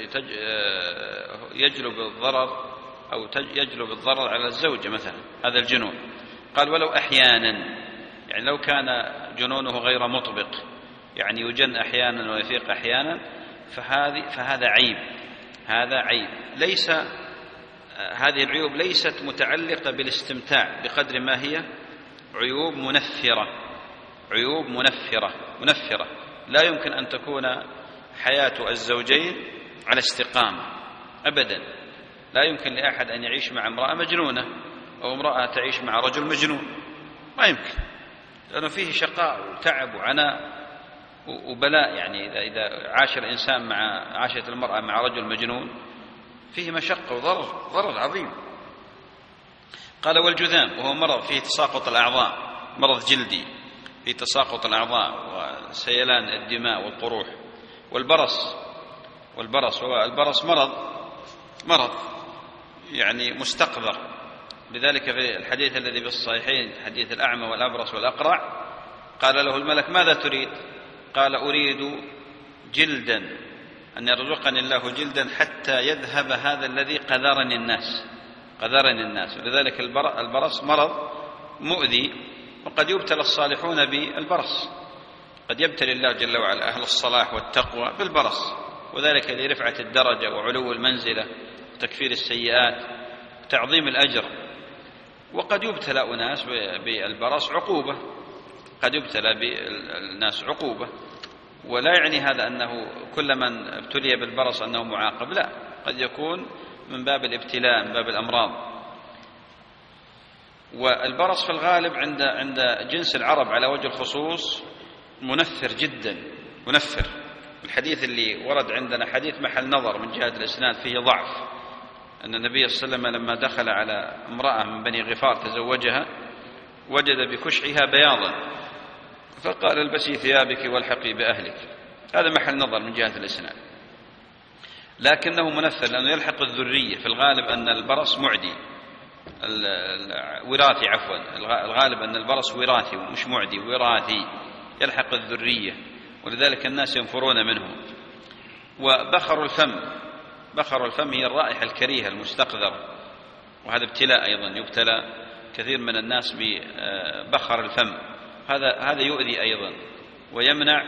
يجلب الضرر أو يجلب الضرر على الزوجة مثلا. هذا الجنون. قال ولو أحيانا، يعني لو كان جنونه غير مطبق، يعني يجن أحيانا ويفيق أحيانا، فهذه فهذا عيب، هذا عيب. ليس هذه العيوب ليست متعلقة بالاستمتاع بقدر ما هي عيوب منفرة، عيوب منفرة منفرة لا يمكن أن تكون حياة الزوجين على استقامة أبدا. لا يمكن لأحد أن يعيش مع امرأة مجنونة أو امرأة تعيش مع رجل مجنون، ما يمكن، لأنه فيه شقاء وتعب وعناء وبلاء. يعني إذا إذا عاش الإنسان مع عاشت المرأة مع رجل مجنون فيه مشقة وضرر، ضرر عظيم. قال والجذام وهو مرض فيه تساقط الأعضاء، مرض جلدي فيه تساقط الأعضاء وسيلان الدماء والقروح. والبرص، والبرص هو البرص مرض مرض يعني مستقذر، لذلك في الحديث الذي في الصحيحين حديث الأعمى والأبرص والأقرع قال له الملك ماذا تريد؟ قال أريد جلدا، أن يرزقني الله جلدا حتى يذهب هذا الذي قذرني الناس قذرني الناس ولذلك البرص مرض مؤذي، وقد يبتلى الصالحون بالبرص، قد يبتلي الله جل وعلا أهل الصلاح والتقوى بالبرص، وذلك لرفعة الدرجة وعلو المنزلة وتكفير السيئات وتعظيم الأجر. وقد يبتلى أناس بالبرص عقوبة، قد يبتلى بالناس عقوبة، ولا يعني هذا أنه كل من ابتلي بالبرص أنه معاقب، لا، قد يكون من باب الابتلاء، من باب الأمراض. والبرص في الغالب عند عند جنس العرب على وجه الخصوص منفر جدا، منفر. الحديث اللي ورد عندنا حديث محل نظر من جهة الإسناد فيه ضعف، أن النبي صلى الله عليه وسلم لما دخل على امرأة من بني غفار تزوجها وجد بكشعها بياضا فقال البسي ثيابك والحقي بأهلك. هذا محل نظر من جهة الإسناد، لكنه منفر لأنه يلحق الذرية. في الغالب أن البرص معدي، وراثي عفوا، الغالب أن البرص وراثي ومش معدي، وراثي يلحق الذرية، ولذلك الناس ينفرون منه. وبخر الفم، بخر الفم هي الرائحة الكريهة المستقذرة، وهذا ابتلاء أيضا، يبتلى كثير من الناس ببخر الفم، هذا هذا يؤذي أيضا ويمنع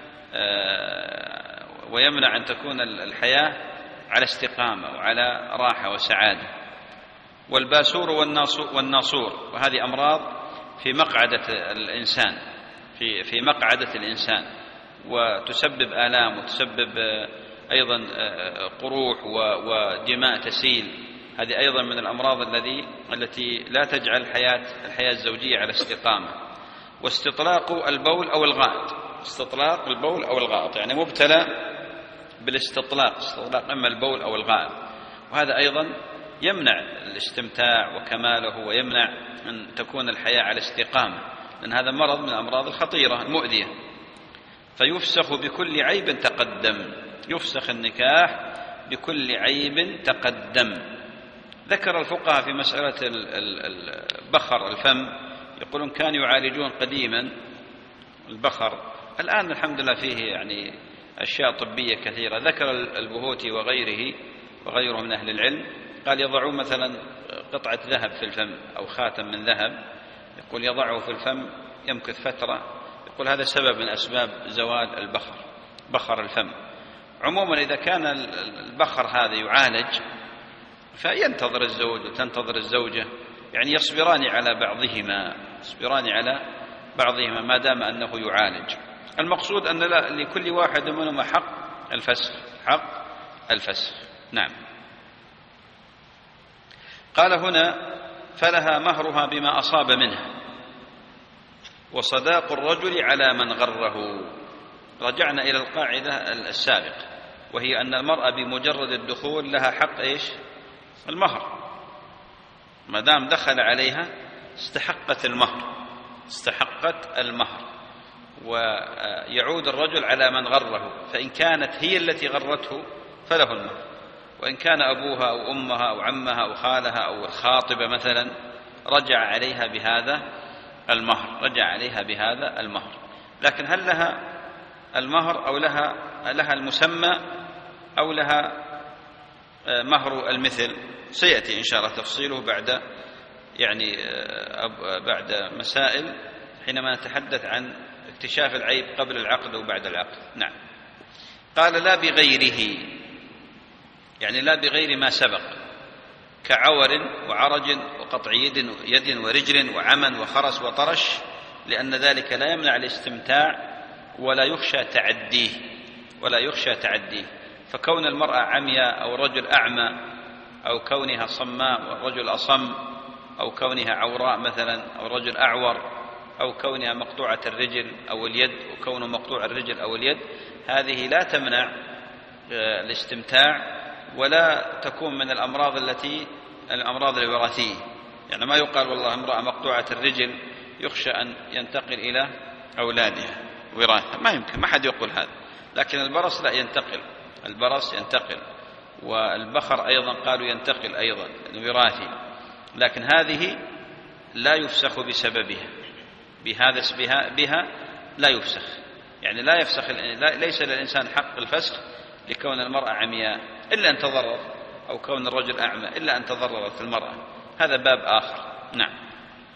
ويمنع أن تكون الحياة على استقامة وعلى راحة وسعادة. والباسور والناصور، وهذه أمراض في مقعدة الإنسان، في في مقعدة الإنسان، وتسبب آلام وتسبب أيضا قروح ودماء تسيل. هذه أيضا من الأمراض الذي التي لا تجعل الحياة الحياة الزوجية على استقامة. واستطلاق البول أو الغائط، استطلاق البول أو الغائط يعني مبتلى بالاستطلاق، استطلاق إما البول أو الغائط، وهذا أيضا يمنع الاستمتاع وكماله ويمنع أن تكون الحياة على استقامة، لأن هذا مرض من الأمراض الخطيرة المؤذية. فيفسخ بكل عيب تقدم، يفسخ النكاح بكل عيب تقدم. ذكر الفقهاء في مسألة البخر الفم، يقولون كانوا يعالجون قديما البخر، الآن الحمد لله فيه يعني أشياء طبية كثيرة. ذكر البهوتي وغيره وغيره من أهل العلم، قال يضعون مثلا قطعة ذهب في الفم أو خاتم من ذهب، يقول يضعه في الفم يمكث فترة، يقول هذا سبب من أسباب زوال البخر، بخر الفم. عموما إذا كان البخر هذا يعالج فينتظر الزوج وتنتظر الزوجة، يعني يصبران على بعضهما، يصبران على بعضهما ما دام أنه يعالج. المقصود أن لكل واحد منهما حق الفسخ، حق الفسخ. نعم. قال هنا فلها مهرها بما أصاب منها وصداق الرجل على من غره. رجعنا إلى القاعدة السابقة، وهي أن المرأة بمجرد الدخول لها حق إيش؟ المهر، ما دام دخل عليها استحقت المهر، استحقت المهر. ويعود الرجل على من غره، فإن كانت هي التي غرته فله المهر، وإن كان أبوها أو أمها أو عمها أو خالها أو الخاطبة مثلا رجع عليها بهذا المهر، رجع عليها بهذا المهر. لكن هل لها المهر أو لها لها المسمى أو لها مهر المثل؟ سيأتي إن شاء الله تفصيله بعد يعني بعد مسائل حينما نتحدث عن اكتشاف العيب قبل العقد وبعد العقد. نعم. قال لا بغيره، يعني لا بغير ما سبق كعور وعرج وقطع يد يد ورجل وعمى وخرس وطرش، لأن ذلك لا يمنع الاستمتاع ولا يخشى تعديه، ولا يخشى تعديه. فكون المرأة عمياء أو رجل أعمى أو كونها صماء والرجل أصم أو كونها عوراء مثلا أو رجل أعور أو كونها مقطوعة الرجل أو اليد وكونه مقطوع الرجل أو اليد، هذه لا تمنع الاستمتاع ولا تكون من الأمراض التي الأمراض الوراثية. يعني ما يقال والله امرأة مقطوعة الرجل يخشى أن ينتقل إلى أولادها وراثة، ما يمكن، ما حد يقول هذا. لكن البرص لا ينتقل، البرص ينتقل، والبخر أيضا قالوا ينتقل أيضا وراثي، لكن هذه لا يفسخ بسببها، بهذا بها, بها لا يفسخ، يعني لا يفسخ، ليس للإنسان حق الفسخ لكون المرأة عمياء إلا أن تضرر، أو كون الرجل أعمى إلا أن تضررت المرأة، هذا باب آخر. نعم.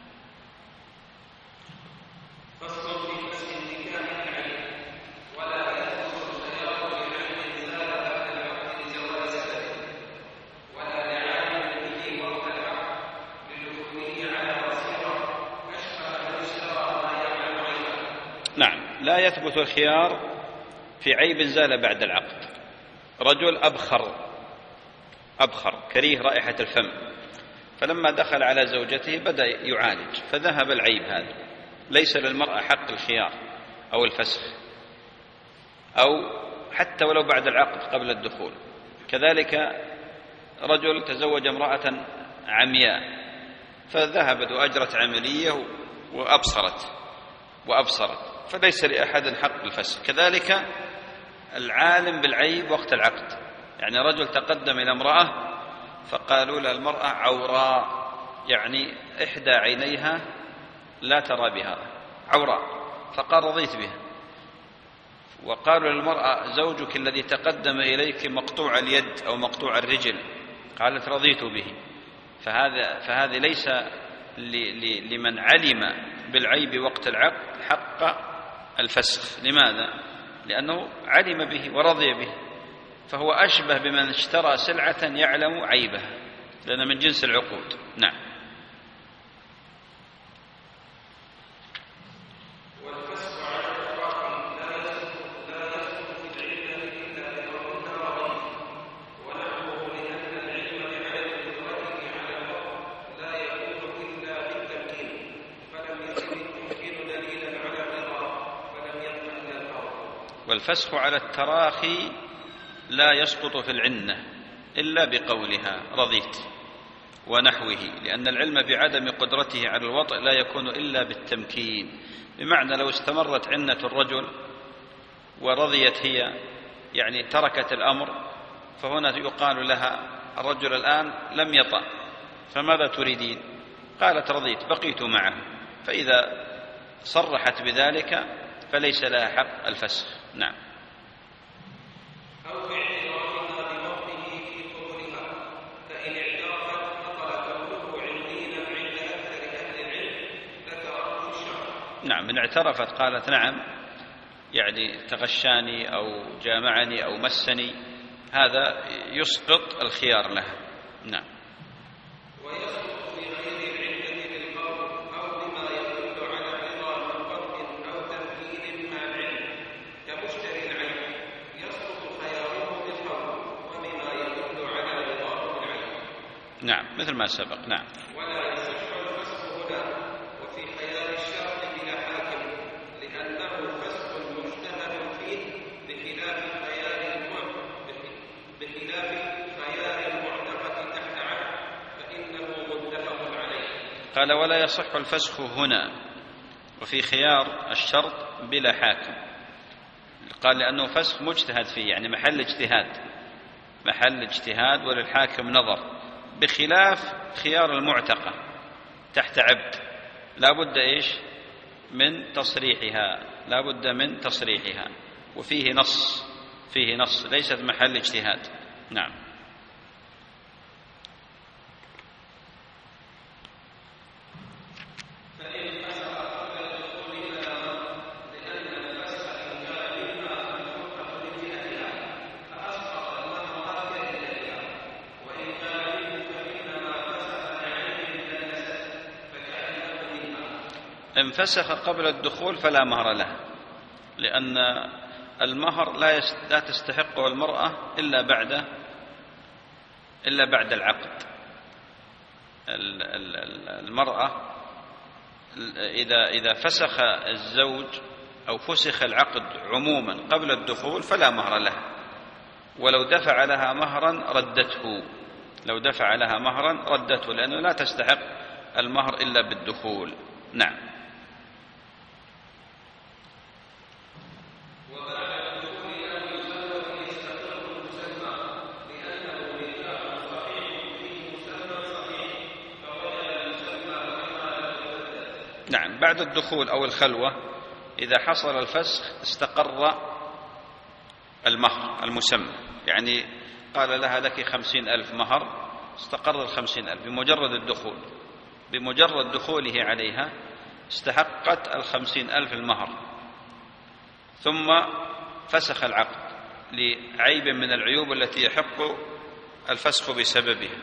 نعم. لا يثبت الخيار في عيب زال بعد العقد. رجل أبخر أبخر كريه رائحة الفم، فلما دخل على زوجته بدأ يعالج فذهب العيب، هذا ليس للمرأة حق الخيار أو الفسخ، أو حتى ولو بعد العقد قبل الدخول. كذلك رجل تزوج امرأة عمياء فذهبت وأجرت عملية وأبصرت وأبصرت فليس لأحد حق الفسخ. كذلك العالم بالعيب وقت العقد، يعني رجل تقدم إلى امرأة فقالوا لها المرأة عوراء، يعني إحدى عينيها لا ترى بها، عوراء، فقال رضيت بها. وقالوا للمرأة زوجك الذي تقدم إليك مقطوع اليد أو مقطوع الرجل، قالت رضيت به. فهذا فهذا ليس لمن علم بالعيب وقت العقد حق الفسخ. لماذا؟ لأنه علم به ورضي به، فهو أشبه بمن اشترى سلعة يعلم عيبها، لأن من جنس العقود. نعم. والفسخ على التراخي لا يسقط في العنة إلا بقولها رضيت ونحوه، لأن العلم بعدم قدرته على الوطء لا يكون إلا بالتمكين. بمعنى لو استمرت عنة الرجل ورضيت هي، يعني تركت الأمر، فهنا يقال لها الرجل الآن لم يطأ، فماذا تريدين؟ قالت رضيت، بقيت معه. فإذا صرحت بذلك فليس لها حق الفسخ. نعم. أو باعترافها بوقته في قبولها، فإن اعترفت بطل كونه علميا عند أكثر أهل العلم ذكره في الشرع. نعم، إن اعترفت قالت نعم، يعني تغشاني أو جامعني أو مسني، هذا يسقط الخيار لها. نعم. ويسقط في غير العدة بالقول أو بما يدل على رضا من قبض أو تمكين مع العلم كمشتري العين، يسقط خياره بالقول وبما يدل على رضاه بالعلم. نعم، مثل ما سبق. نعم. ولا يصح الفسخ هنا وفي خيار الشرط بلا حاكم، لأنه فسخ مجتهد فيه بخلاف خيار بخلاف خيار المعتقد تحت عقد فإنه متفق عليه. قال ولا يصح الفسخ هنا وفي خيار الشرط بلا حاكم. قال لأنه فسخ مجتهد فيه، يعني محل اجتهاد، محل اجتهاد وللحاكم نظر، بخلاف خيار المعتقة تحت عبد، لا بد إيش من تصريحها، لا بد من تصريحها، وفيه نص، فيه نص، ليست محل اجتهاد. نعم. إن فسخ قبل الدخول فلا مهر له، لأن المهر لا لا تستحقه المرأة إلا بعد إلا بعد العقد. المرأة إذا إذا فسخ الزوج أو فسخ العقد عموما قبل الدخول فلا مهر له، ولو دفع لها مهرا ردته، لو دفع لها مهرا ردته، لأنه لا تستحق المهر إلا بالدخول. نعم. نعم، بعد الدخول أو الخلوة إذا حصل الفسخ استقر المهر المسمى، يعني قال لها لك خمسين ألف مهر، استقر الخمسين ألف بمجرد الدخول، بمجرد دخوله عليها استحقت الخمسين ألف المهر، ثم فسخ العقد لعيب من العيوب التي يحق الفسخ بسببها،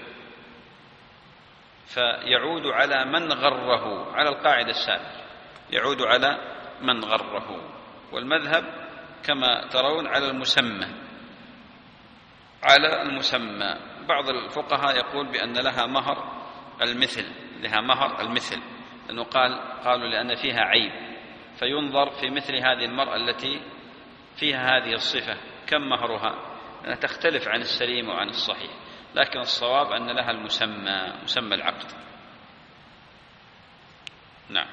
فيعود على من غره، على القاعدة السابقة، يعود على من غره. والمذهب كما ترون على المسمى، على المسمى. بعض الفقهاء يقول بأن لها مهر المثل، لها مهر المثل، لأنه قال قالوا لأن فيها عيب، فينظر في مثل هذه المرأة التي فيها هذه الصفة كم مهرها، لأنها تختلف عن السليم وعن الصحيح، لكن الصواب أن لها المسمى، مسمى العقد. نعم.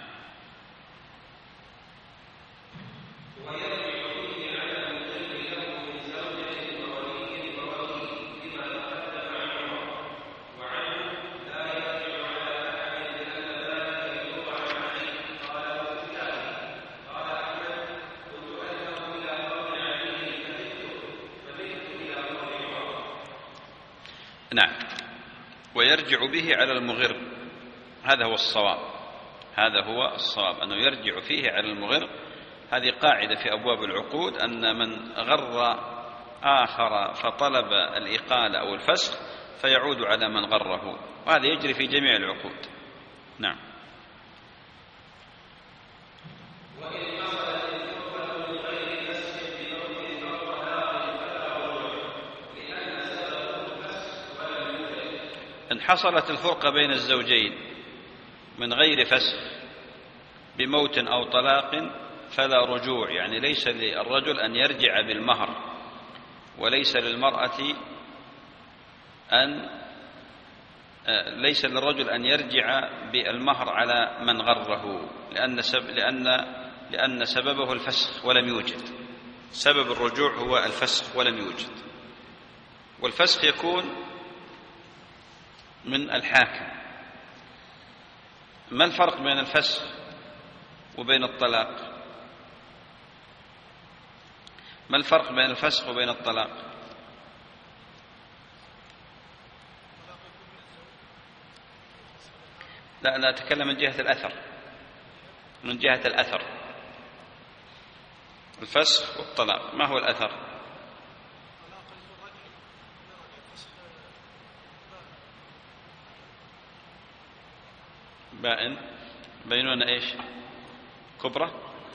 نعم، ويرجع به على المغر، هذا هو الصواب، هذا هو الصواب أنه يرجع فيه على المغر. هذه قاعدة في أبواب العقود، أن من غر آخر فطلب الإقالة أو الفسخ فيعود على من غره، وهذا يجري في جميع العقود. نعم. إن حصلت الفرقة بين الزوجين من غير فسخ بموت أو طلاق فلا رجوع، يعني ليس للرجل أن يرجع بالمهر، وليس للمرأة أن ليس للرجل أن يرجع بالمهر على من غره، لأن سب لأن لأن سببه الفسخ ولم يوجد. سبب الرجوع هو الفسخ ولم يوجد، والفسخ يكون من الحاكم. ما الفرق بين الفسخ وبين الطلاق؟ ما الفرق بين الفسخ وبين الطلاق؟ لا أنا أتكلم من جهة الأثر، من جهة الأثر. الفسخ والطلاق ما هو الأثر؟ بائن. بينونة إيش؟ كبرى؟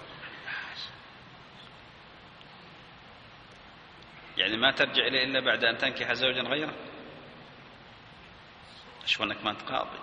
يعني ما ترجع إليه إلا بعد أن تنكح زوجا غيره؟ أشوانك ما أنت قاضي.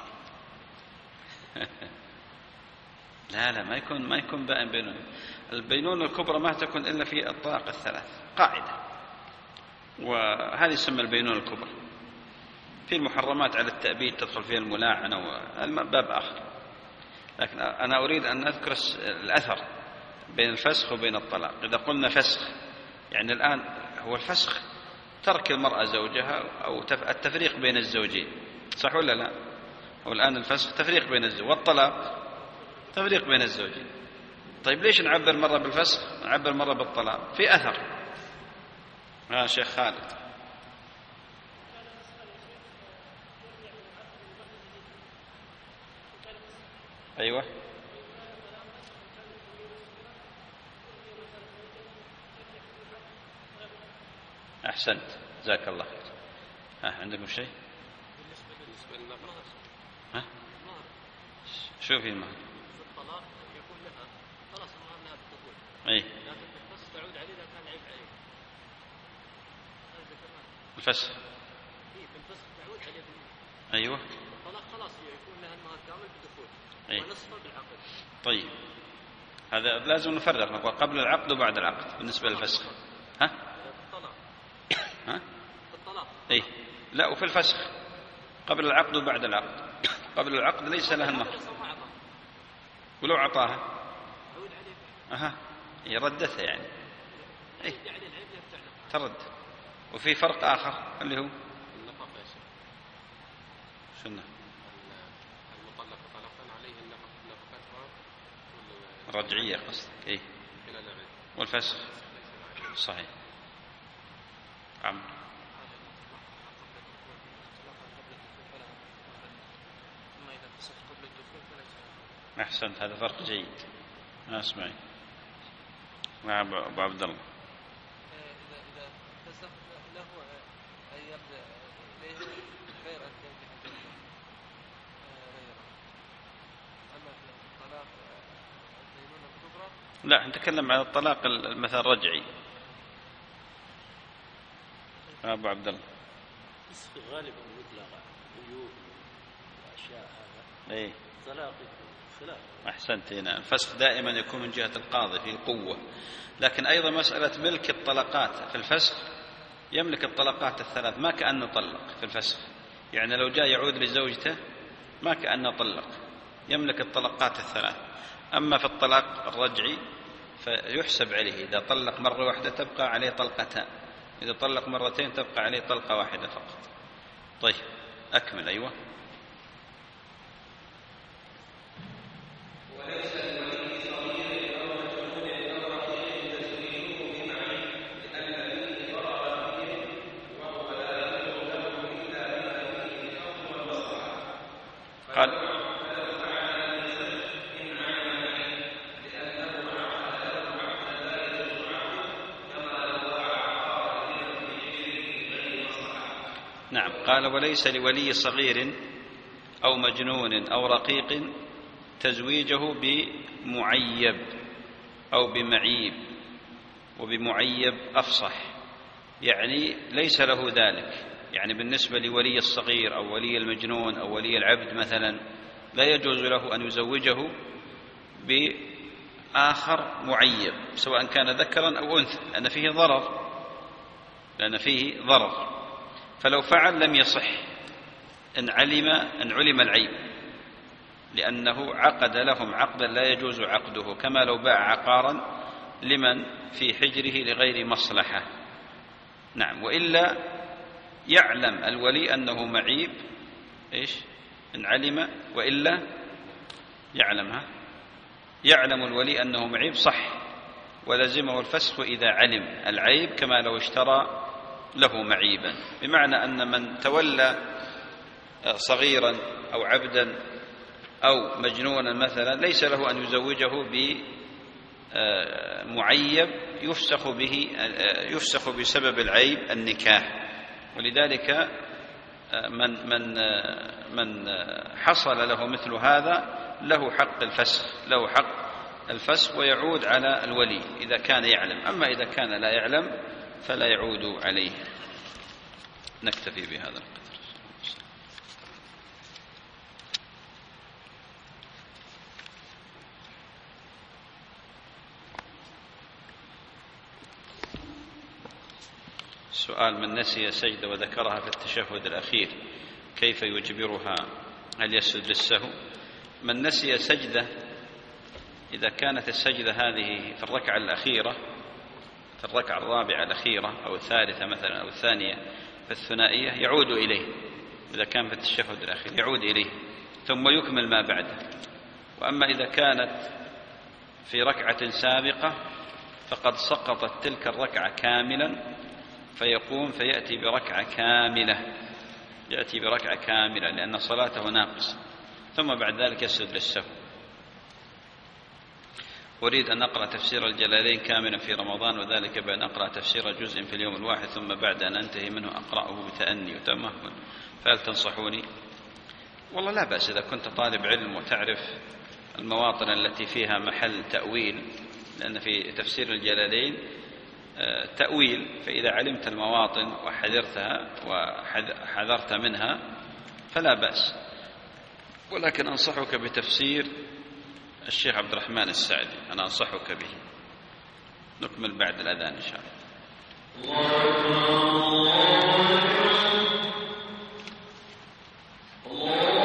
لا لا ما يكون ما يكون بائن بينونة. البينونة الكبرى ما تكون إلا في الطلاق الثلاث، قاعدة، وهذه يسمى البينونة الكبرى. في المحرمات على التأبيد تدخل فيها الملاعنة وباب آخر، لكن أنا أريد أن أذكر الأثر بين الفسخ وبين الطلاق. إذا قلنا فسخ يعني الآن هو الفسخ ترك المرأة زوجها أو التفريق بين الزوجين، صح ولا لا؟ هو الآن الفسخ تفريق بين الزوج، والطلاق تفريق بين الزوجين. طيب ليش نعبر مرة بالفسخ نعبر مرة بالطلاق؟ في أثر. ها شيخ خالد. أيوة أحسنت جزاك الله خير. ها عندكم شيء؟ بالنسبة للمهر، ها شو في المهر؟ في الطلاق يكون لها خلاص المهر لها بالدخول، أي لكن في الفسخ تعود عليه إذا كان عيب عليه. هذا ذكرناه. الفسخ إيه في الفسخ تعود عليه بالمهر. أيوة. الطلاق خلاص يكون لها المهر كامل بالدخول أي. ونصفه بالعقد. طيب هذا لازم نفرق، نقول قبل العقد وبعد العقد بالنسبة للفسخ. ها؟ بالطلاق. ها؟ بالطلاق. أي لا، وفي الفسخ قبل العقد وبعد العقد. قبل العقد ليس لها المهر، ولو أعطاها تعود عليه. أها هي ردتها يعني. أي يعني العيب يرجع له. ترد. وفي فرق آخر اللي هو النفقة يا شيخ. شنو؟ المطلق طلقا عليه النفقة نفقتها الرجعية قصدك. إيه خلال العدة. والفسخ صحيح. عم أحسنت، هذا فرق جيد. ما أسمعي مع أبو عبد الله. إذا إذا فسخ له أن يرجع إليه غير أن تنكح غيره. أما في الطلاق البينونة الكبرى لا نتكلم عن الطلاق مثلا الرجعي. أبو عبد الله. فسخ غالبا مطلقة عيوب وأشياء هذا. إيه طلاق خلاف. أحسنت. هنا الفسخ دائما يكون من جهة القاضي في القوة، لكن أيضا مسألة ملك الطلقات في الفسخ يملك الطلقات الثلاث، ما كأنه طلق في الفسخ. يعني لو جاء يعود لزوجته ما كأنه طلق، يملك الطلقات الثلاث. أما في الطلاق الرجعي فيحسب عليه، إذا طلق مرة واحدة تبقى عليه طلقتان، إذا طلق مرتين تبقى عليه طلقة واحدة فقط. طيب أكمل. أيوة. قال نعم. قال وليس لولي صغير أو مجنون أو رقيق تزويجه بمعيب أو بمعيب، وبمعيب أفصح، يعني ليس له ذلك. يعني بالنسبة لولي الصغير أو ولي المجنون أو ولي العبد مثلا لا يجوز له أن يزوجه آخر معيب سواء كان ذكرا أو أنثى، لأن فيه ضرر لأن فيه ضرر فلو فعل لم يصح إن علم إن علم العيب، لأنه عقد لهم عقدا لا يجوز عقده، كما لو باع عقارا لمن في حجره لغير مصلحة. نعم. وإلا يعلم الولي أنه معيب، إيش إن علم، وإلا يعلمها يعلم الولي أنه معيب صح، ولزمه الفسخ إذا علم العيب، كما لو اشترى له معيبا، بمعنى أن من تولى صغيرا أو عبدا أو مجنونا مثلا ليس له أن يزوجه بمعيب يفسخ به يفسخ بسبب العيب النكاح. ولذلك من من من حصل له مثل هذا له حق الفسخ له حق الفسخ ويعود على الولي إذا كان يعلم. أما إذا كان لا يعلم فلا يعود عليه. نكتفي بهذا القدر. سؤال: من نسي سجدة وذكرها في التشهد الأخير كيف يجبرها؟ هل يسجد للسهو؟ من نسي سجدة إذا كانت السجدة هذه في الركعة الأخيرة في الركعة الرابعة الأخيرة أو الثالثة مثلا أو الثانية في الثنائية يعود إليه. إذا كان في التشهد الأخير يعود إليه ثم يكمل ما بعده. وأما إذا كانت في ركعة سابقة فقد سقطت تلك الركعة كاملا فيقوم فيأتي بركعة كاملة يأتي بركعة كاملة لأن صلاته ناقصة، ثم بعد ذلك يسجد للسهو. أريد أن أقرأ تفسير الجلالين كاملا في رمضان، وذلك بأن أقرأ تفسير جزء في اليوم الواحد ثم بعد أن أنتهي منه أقرأه بتأني وتمهل، فهل تنصحوني؟ والله لا بأس إذا كنت طالب علم وتعرف المواطن التي فيها محل تأويل، لأن في تفسير الجلالين تأويل، فإذا علمت المواطن وحذرتها وحذرت منها فلا بأس. ولكن أنصحك بتفسير الشيخ عبد الرحمن السعدي، أنا أنصحك به. نكمل بعد الأذان إن شاء الله.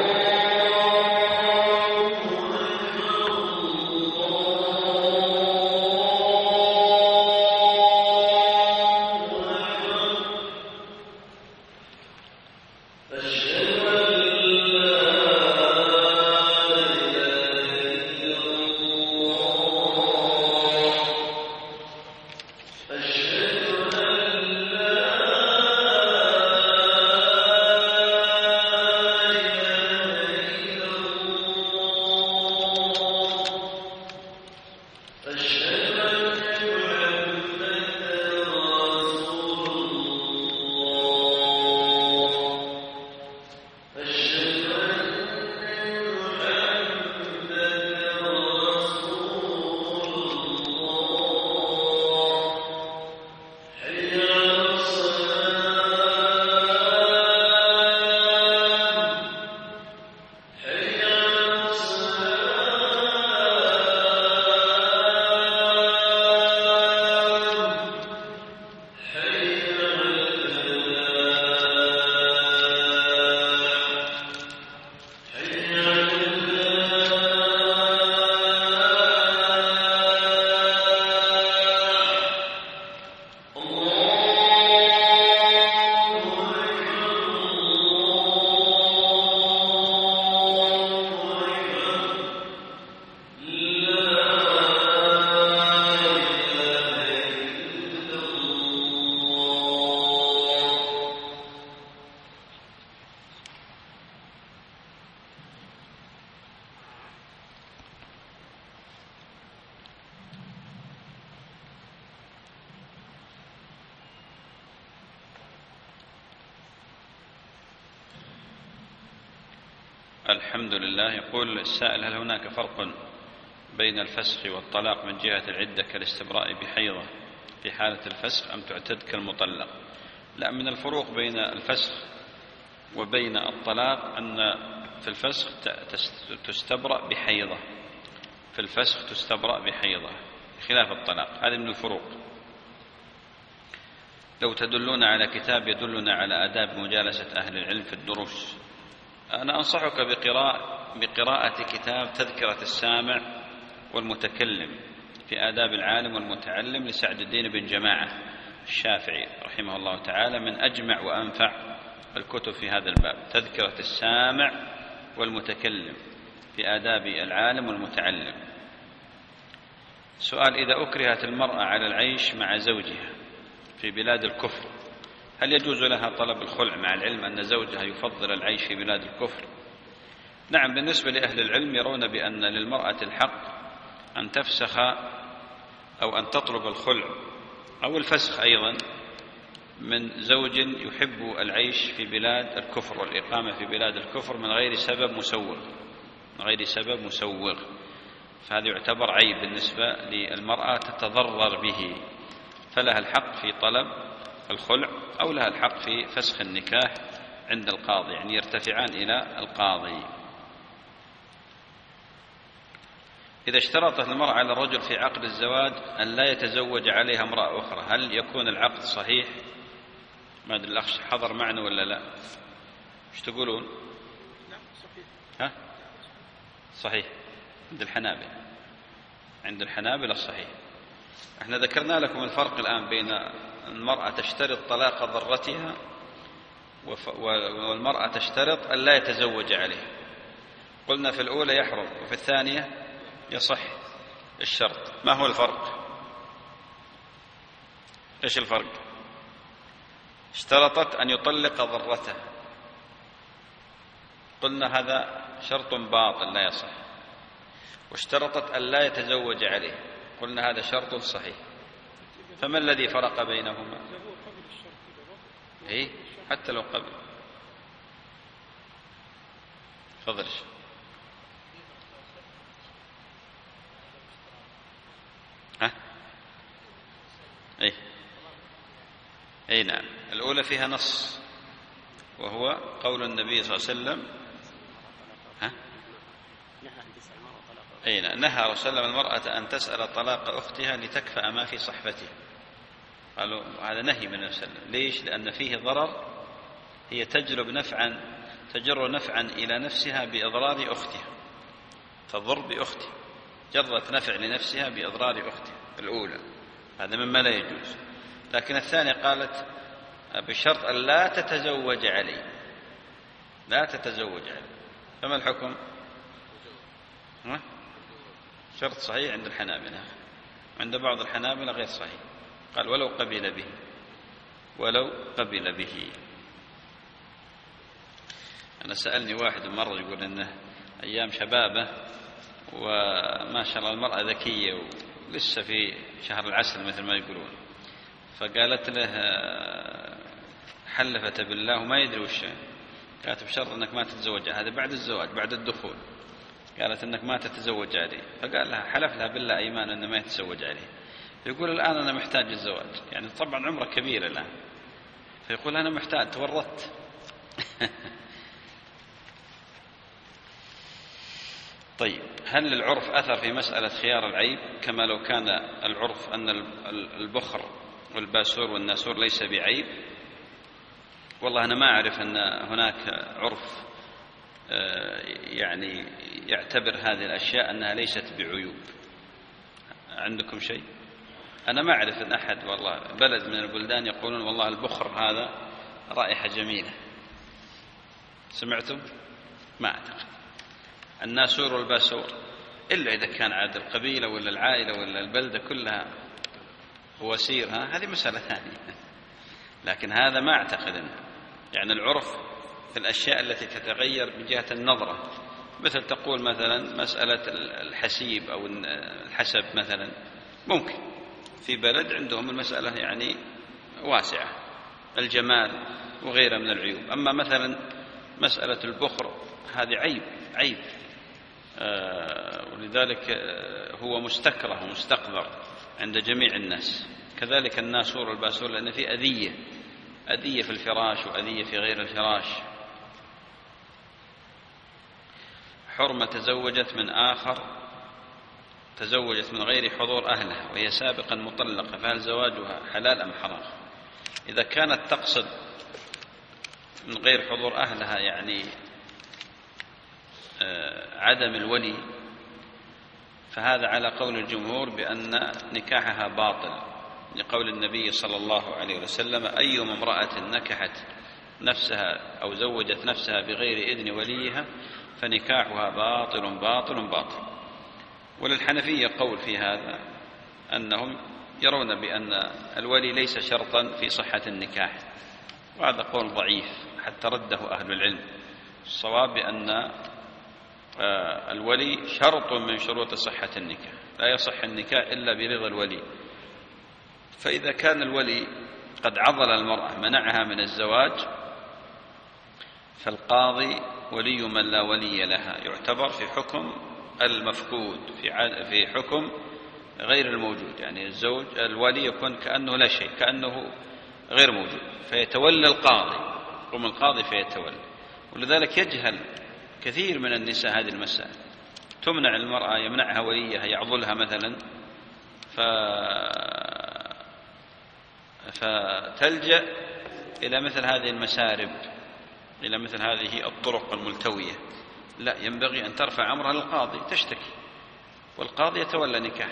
الحمد لله. يقول السائل: هل هناك فرق بين الفسخ والطلاق من جهة العدة كالاستبراء بحيضة في حالة الفسخ أم تعتد كالمطلق؟ لا، من الفروق بين الفسخ وبين الطلاق أن في الفسخ تستبرأ بحيضة، في في الفسخ تستبرأ بحيضة خلاف الطلاق. هذه من الفروق. لو تدلون على كتاب يدلنا على آداب مجالسة أهل العلم في الدروس، أنا أنصحك بقراءة, بقراءة كتاب تذكرة السامع والمتكلم في آداب العالم والمتعلم لسعد الدين بن جماعة الشافعي رحمه الله تعالى، من أجمع وأنفع الكتب في هذا الباب، تذكرة السامع والمتكلم في آداب العالم والمتعلم. سؤال: إذا أكرهت المرأة على العيش مع زوجها في بلاد الكفر، هل يجوز لها طلب الخلع مع العلم أن زوجها يفضل العيش في بلاد الكفر؟ نعم، بالنسبة لأهل العلم يرون بأن للمرأة الحق أن تفسخ أو أن تطلب الخلع أو الفسخ أيضا من زوج يحب العيش في بلاد الكفر والإقامة في بلاد الكفر من غير سبب مسوغ من غير سبب مسوغ فهذا يعتبر عيب بالنسبة للمرأة تتضرر به، فلها الحق في طلب الخلع أو لها الحق في فسخ النكاح عند القاضي، يعني يرتفعان إلى القاضي. إذا اشترطت المرأة على الرجل في عقد الزواج أن لا يتزوج عليها امرأة أخرى، هل يكون العقد صحيح؟ ما أدري الأخ حضر معنا ولا لا؟ ايش تقولون؟ ها؟ صحيح عند الحنابلة. عند الحنابلة صحيح. احنا ذكرنا لكم الفرق الآن بين المرأة تشترط طلاق ضرتها والمرأة تشترط أن لا يتزوج عليها. قلنا في الأولى يحرم وفي الثانية يصح الشرط. ما هو الفرق؟ ايش الفرق؟ اشترطت أن يطلق ضرته، قلنا هذا شرط باطل لا يصح. واشترطت أن لا يتزوج عليه، قلنا هذا شرط صحيح. فما الذي فرق بينهما؟ إيه؟ حتى لو قبل. تفضل. ها؟ إيه؟ أي نعم. الأولى فيها نص وهو قول النبي صلى الله عليه وسلم. ها؟ أي نعم. نهى رسول الله المرأة أن تسأل طلاق أختها لتكفأ ما في صحفتها. قالوا هذا نهي من النبي صلى الله عليه وسلم. ليش؟ لأن فيه ضرر، هي تجلب نفعا تجر نفعا إلى نفسها بإضرار أختها، تضر بأختها، جرت نفع لنفسها بإضرار أختها الأولى، هذا مما لا يجوز. لكن الثانية قالت بشرط أن لا تتزوج عليه، لا تتزوج عليه. فما الحكم؟ ها؟ شرط صحيح عند الحنابلة، عند بعض الحنابلة غير صحيح. قال ولو قبل به، ولو قبل به. أنا سألني واحد مرة يقول إنه أيام شبابه وما شاء الله المرأة ذكية ولسه في شهر العسل مثل ما يقولون، فقالت له حلفت بالله وما يدري وش، قالت بشرط أنك ما تتزوج، هذا بعد الزواج بعد الدخول، قالت أنك ما تتزوج عليه، فقال لها حلف لها بالله أيمان أنه ما يتزوج عليه. فيقول الآن أنا محتاج الزواج، يعني طبعا عمره كبير الآن، فيقول أنا محتاج تورطت. طيب، هل للعرف أثر في مسألة خيار العيب كما لو كان العرف أن البخر والباسور والناسور ليس بعيب؟ والله أنا ما أعرف أن هناك عرف يعني يعتبر هذه الأشياء أنها ليست بعيوب. عندكم شيء؟ أنا ما أعرف أن أحد والله بلد من البلدان يقولون والله البخر هذا رائحة جميلة. سمعتم؟ ما أعتقد. الناسور والباسور إلا إذا كان عاد القبيلة ولا العائلة ولا البلدة كلها وسير، ها هذه مسألة ثانية، لكن هذا ما أعتقد أنه يعني العرف في الأشياء التي تتغير بجهة النظرة، مثل تقول مثلا مسألة الحسيب أو الحسب مثلا، ممكن في بلد عندهم المسألة يعني واسعة، الجمال وغيرها من العيوب. أما مثلا مسألة البخر هذه عيب عيب آه ولذلك آه هو مستكره ومستقذر عند جميع الناس. كذلك الناسور والباسور لأن في أذية أذية في الفراش وأذية في غير الفراش. حرمة تزوجت من آخر تزوجت من غير حضور أهلها وهي سابقا مطلقة، فهل زواجها حلال أم حرام؟ إذا كانت تقصد من غير حضور أهلها يعني عدم الولي، فهذا على قول الجمهور بأن نكاحها باطل، لقول النبي صلى الله عليه وسلم: أيما امرأة نكحت نفسها أو زوجت نفسها بغير إذن وليها فنكاحها باطل باطل باطل. وللحنفية قول في هذا، أنهم يرون بأن الولي ليس شرطا في صحة النكاح، وهذا قول ضعيف حتى رده أهل العلم. الصواب بأن الولي شرط من شروط صحة النكاح، لا يصح النكاح إلا برضا الولي. فإذا كان الولي قد عضل المرأة منعها من الزواج، فالقاضي ولي من لا ولي لها، يعتبر في حكم المفقود، في حكم غير الموجود. يعني الزوج الولي يكون كأنه لا شيء، كأنه غير موجود، فيتولى القاضي، قم القاضي فيتولى. ولذلك يجهل كثير من النساء هذه المسائل، تمنع المرأة، يمنعها وليها، يعضلها مثلا، ف... فتلجأ إلى مثل هذه المسارب، إلى مثل هذه الطرق الملتوية. لا، ينبغي أن ترفع أمرها للقاضي، تشتكي، والقاضي يتولى نكاح.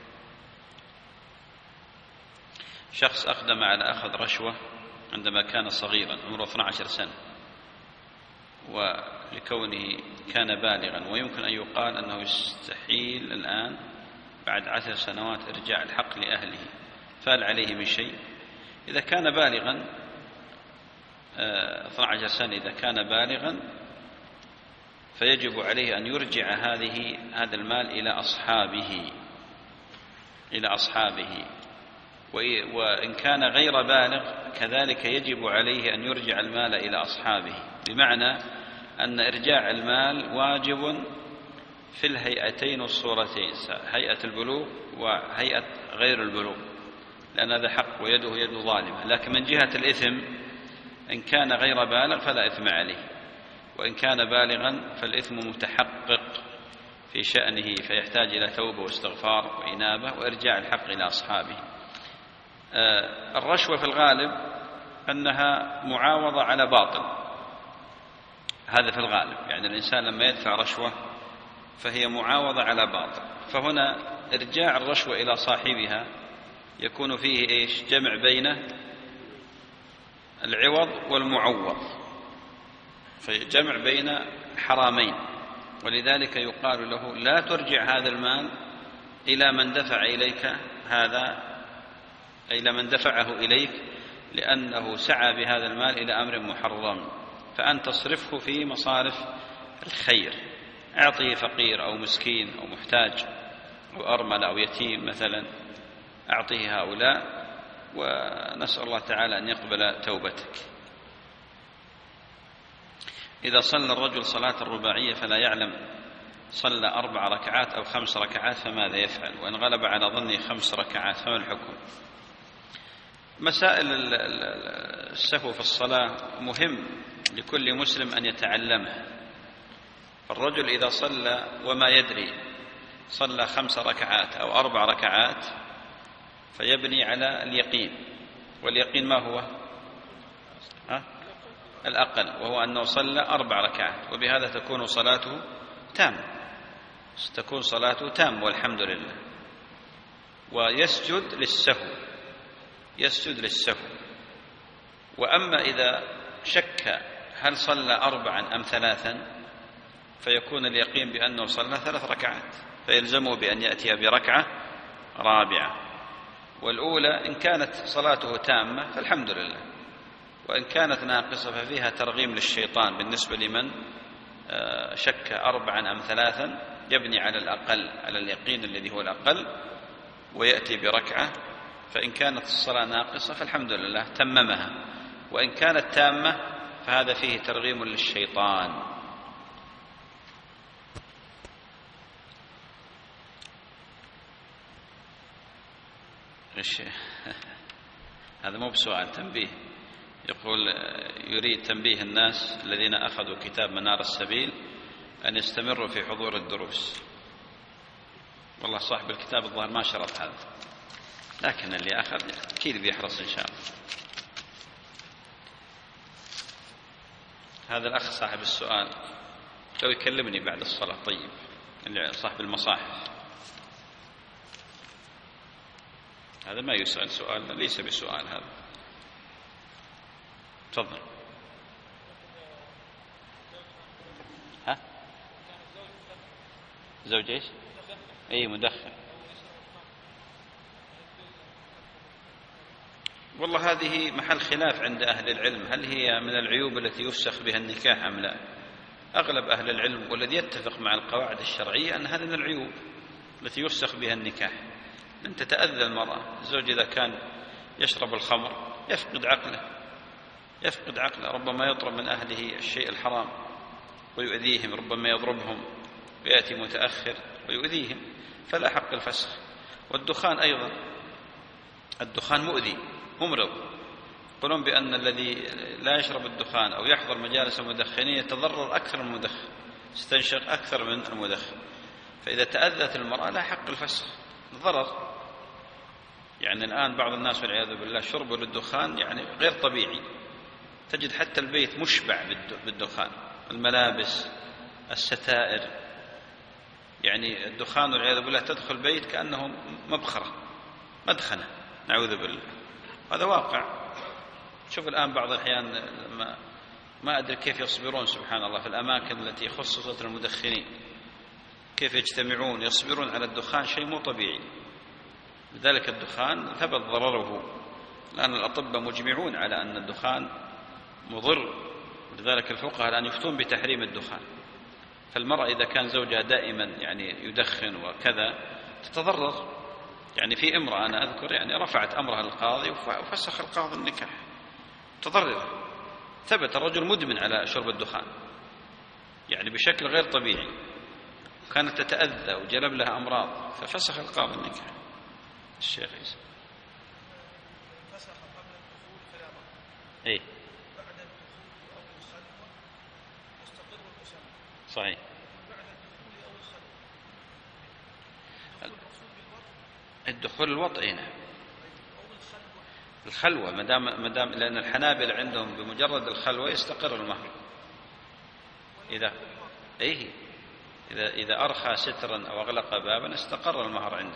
شخص أقدم على أخذ رشوة عندما كان صغيرا عمره اثني عشر سنة، ولكونه كان بالغا، ويمكن أن يقال أنه يستحيل الآن بعد عشر سنوات إرجاع الحق لأهله، فهل عليه من شيء؟ إذا كان بالغا اثني عشر سنة، إذا كان بالغا فيجب عليه أن يرجع هذه هذا المال إلى أصحابه إلى أصحابه وإن كان غير بالغ كذلك يجب عليه أن يرجع المال إلى أصحابه، بمعنى أن إرجاع المال واجب في الهيئتين والصورتين، هيئة البلوغ وهيئة غير البلوغ، لأن هذا حق ويده يد ظالمة. لكن من جهة الإثم، إن كان غير بالغ فلا إثم عليه، وإن كان بالغا فالإثم متحقق في شأنه، فيحتاج إلى توبة واستغفار وإنابة وإرجاع الحق إلى أصحابه. الرشوة في الغالب أنها معاوضة على باطل، هذا في الغالب، يعني الإنسان لما يدفع رشوة فهي معاوضة على باطل، فهنا إرجاع الرشوة إلى صاحبها يكون فيه إيش؟ جمع بين العوض والمعوض، فجمع بين حرامين. ولذلك يقال له: لا ترجع هذا المال إلى من دفع إليك هذا، إلى من دفعه إليك، لأنه سعى بهذا المال إلى أمر محرم، فأن تصرفه في مصارف الخير، أعطيه فقير أو مسكين أو محتاج أو أرمل أو يتيم مثلا، أعطيه هؤلاء، ونسأل الله تعالى أن يقبل توبتك. إذا صلى الرجل صلاة الرباعية فلا يعلم صلى أربع ركعات أو خمس ركعات فماذا يفعل؟ وإن غلب على ظني خمس ركعات فما الحكم؟ مسائل السهو في الصلاة مهم لكل مسلم أن يتعلمها. فالرجل إذا صلى وما يدري صلى خمس ركعات أو أربع ركعات فيبني على اليقين، واليقين ما هو؟ ها؟ الأقل، وهو أنه صلى أربع ركعات، وبهذا تكون صلاته تامة، تكون صلاته تامة والحمد لله. ويسجد للسهو، يسجد للسهو. وأما إذا شك هل صلى أربعا أم ثلاثا فيكون اليقين بأنه صلى ثلاث ركعات، فيلزمه بأن يأتي بركعة رابعة. والأولى إن كانت صلاته تامة فالحمد لله، وإن كانت ناقصة ففيها ترغيم للشيطان بالنسبة لمن شك أربعا أم ثلاثا، يبني على الأقل، على اليقين الذي هو الأقل، ويأتي بركعة. فإن كانت الصلاة ناقصة فالحمد لله تممها، وإن كانت تامة فهذا فيه ترغيم للشيطان. هذا مو بسؤال، تنبيه. يقول يريد تنبيه الناس الذين أخذوا كتاب منار السبيل أن يستمروا في حضور الدروس، والله صاحب الكتاب الظاهر ما شرط هذا، لكن اللي أخذ أكيد بيحرص إن شاء الله. هذا الأخ صاحب السؤال لو يكلمني بعد الصلاة طيب، اللي صاحب المصاحف هذا ما يسأل سؤال، ليس بسؤال هذا. تفضل. ها؟ زوج ايش؟ اي مدخن. والله هذه محل خلاف عند أهل العلم، هل هي من العيوب التي يفسخ بها النكاح أم لا؟ أغلب أهل العلم والذي يتفق مع القواعد الشرعية أن هذه من العيوب التي يفسخ بها النكاح. لن تتأذى المرأة. الزوج إذا كان يشرب الخمر يفقد عقله، يفقد عقله، ربما يطلب من أهله الشيء الحرام ويؤذيهم، ربما يضربهم ويأتي متأخر ويؤذيهم، فلا حق الفسخ. والدخان أيضا، الدخان مؤذي ممرض. يقولون بأن الذي لا يشرب الدخان أو يحضر مجالس المدخنين يتضرر أكثر من المدخن، يستنشق أكثر من المدخن. فإذا تأذت المرأة لا حق الفسخ، ضرر. يعني الآن بعض الناس والعياذ بالله شربوا للدخان يعني غير طبيعي، تجد حتى البيت مشبع بالدخان، الملابس، الستائر، يعني الدخان والعياذ بالله تدخل بيت كأنه مبخرة مدخنة، نعوذ بالله. هذا واقع. شوف الآن بعض الأحيان ما, ما أدري كيف يصبرون سبحان الله في الأماكن التي خصصت للمدخنين، كيف يجتمعون يصبرون على الدخان، شيء مو طبيعي. لذلك الدخان ثبت ضرره، لأن الأطباء مجمعون على أن الدخان مضر، لذلك الفقهاء الآن يفتون بتحريم الدخان. فالمرأة إذا كان زوجها دائما يعني يدخن وكذا تتضرر. يعني في امرأة أنا أذكر يعني رفعت أمرها للقاضي وفسخ القاضي النكاح، تضرر. ثبت الرجل مدمن على شرب الدخان يعني بشكل غير طبيعي، كانت تتأذى وجلب لها أمراض، ففسخ القاضي النكاح. الشيخ عيسى فسخ قبل الدخول فلا بأس. إيه بعد الدخول أو الخلوة يستقر المسمى. صحيح. بعد الدخول أو الخلوة الدخول الوطئي نعم. الخلوة مدام مدام لأن الحنابلة عندهم بمجرد الخلوة يستقر المهر. إذا إيه إذا إذا أرخى سترا أو أغلق بابا استقر المهر عنده.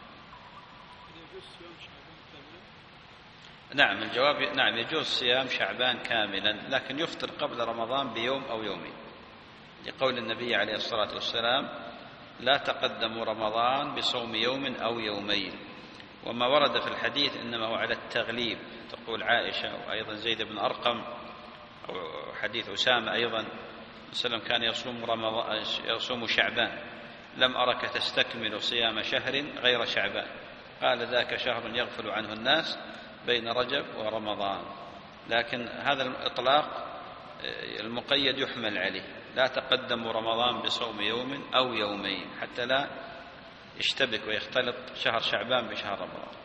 نعم الجواب نعم يجوز صيام شعبان كاملا، لكن يفطر قبل رمضان بيوم أو يومين، لقول النبي عليه الصلاة والسلام لا تقدموا رمضان بصوم يوم أو يومين. وما ورد في الحديث إنما هو على التغليب، تقول عائشة وأيضا زيد بن أرقم، أو حديث أسامة أيضا وسلم كان يصوم رمضان يصوم شعبان، لم أرك تستكمل صيام شهر غير شعبان، قال ذاك شهر يغفل عنه الناس بين رجب ورمضان. لكن هذا الإطلاق المقيد يحمل عليه، لا تقدموا رمضان بصوم يوم أو يومين حتى لا يشتبك ويختلط شهر شعبان بشهر رمضان.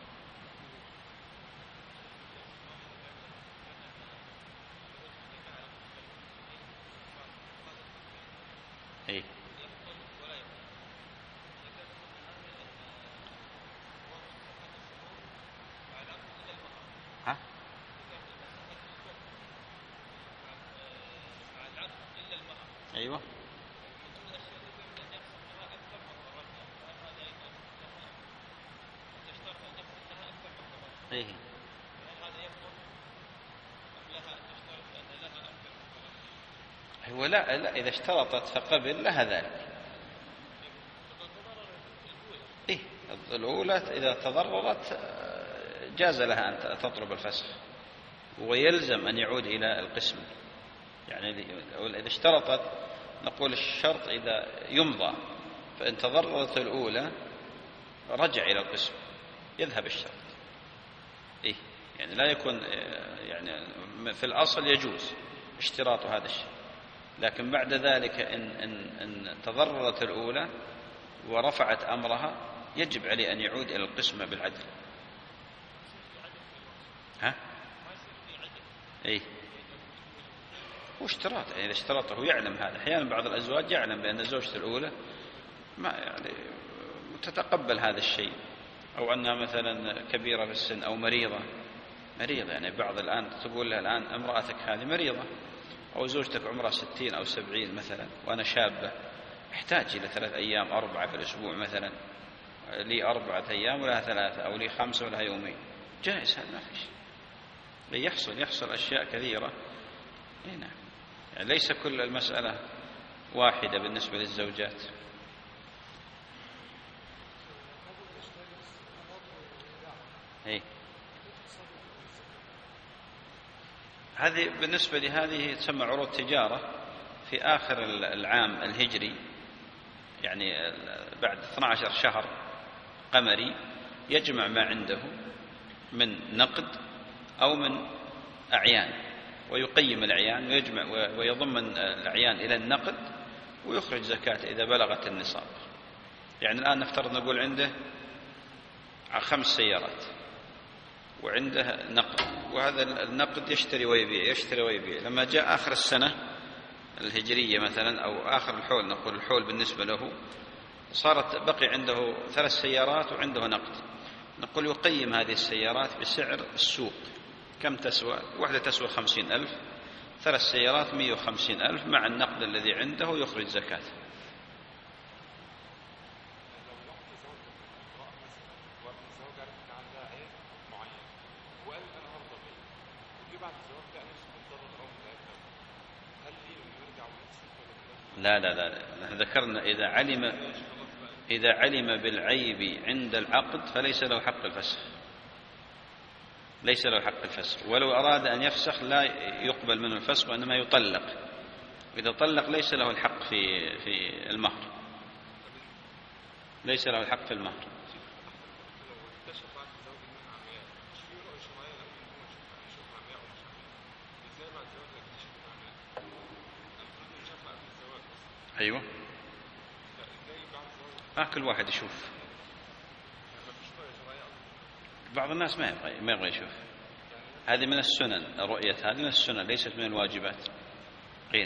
إيه؟ ها؟ أيوة. إيه؟ هو لا, لا إذا اشترطت فقبل لها ذلك. إيه الأولى إذا تضررت جاز لها أن تطلب الفسخ، ويلزم أن يعود إلى القسم. يعني إذا اشترطت نقول الشرط إذا يمضى، فإن تضررت الأولى رجع إلى القسم، يذهب الشرط. إيه يعني لا يكون يعني في الأصل يجوز اشتراط هذا الشيء، لكن بعد ذلك إن, إن, إن تضررت الأولى ورفعت أمرها يجب عليه أن يعود إلى القسمة بالعدل. ها؟ إيه هو اشتراط، يعني إذا اشترطه يعلم هذا. أحيانا بعض الأزواج يعلم بأن زوجته الأولى ما يعني وتتقبل هذا الشيء، أو أنها مثلا كبيرة في السن أو مريضة مريضة يعني بعض الآن تقول لها الآن امرأتك هذه مريضة، أو زوجتك عمرها ستين أو سبعين مثلا وأنا شابة احتاج إلى ثلاث أيام أربعة في الأسبوع مثلا، لي أربعة أيام ولها ثلاثة، أو لي خمسة ولها يومين، جائز هذا ما في شيء. يحصل يحصل أشياء كثيرة. نعم يعني ليس كل المسألة واحدة بالنسبة للزوجات. إيه. هذه بالنسبة لهذه تسمى عروض تجارة في آخر العام الهجري، يعني بعد اثني عشر شهر قمري يجمع ما عنده من نقد أو من أعيان ويقيم الأعيان ويجمع ويضم الأعيان إلى النقد ويخرج زكاة إذا بلغت النصاب. يعني الآن نفترض نقول عنده خمس سيارات وعنده نقد، وهذا النقد يشتري ويبيع يشتري ويبيع. لما جاء آخر السنة الهجرية مثلا أو آخر الحول، نقول الحول بالنسبة له صارت بقي عنده ثلاث سيارات وعنده نقد، نقول يقيم هذه السيارات بسعر السوق، كم تسوى؟ واحدة تسوى خمسين ألف، ثلاث سيارات مئة وخمسين ألف مع النقد الذي عنده يخرج زكاة. لا لا لا ذكرنا إذا علم إذا علم بالعيب عند العقد فليس له حق الفسخ، ليس له حق الفسخ، ولو أراد أن يفسخ لا يقبل منه الفسخ وإنما يطلق. إذا طلق ليس له الحق في في المهر، ليس له الحق في المهر. أيوة ما كل واحد يشوف، بعض الناس ما يبغى ما يبغى يشوف. هذه من السنن، الرؤية هذه من السنن ليست من الواجبات. قيل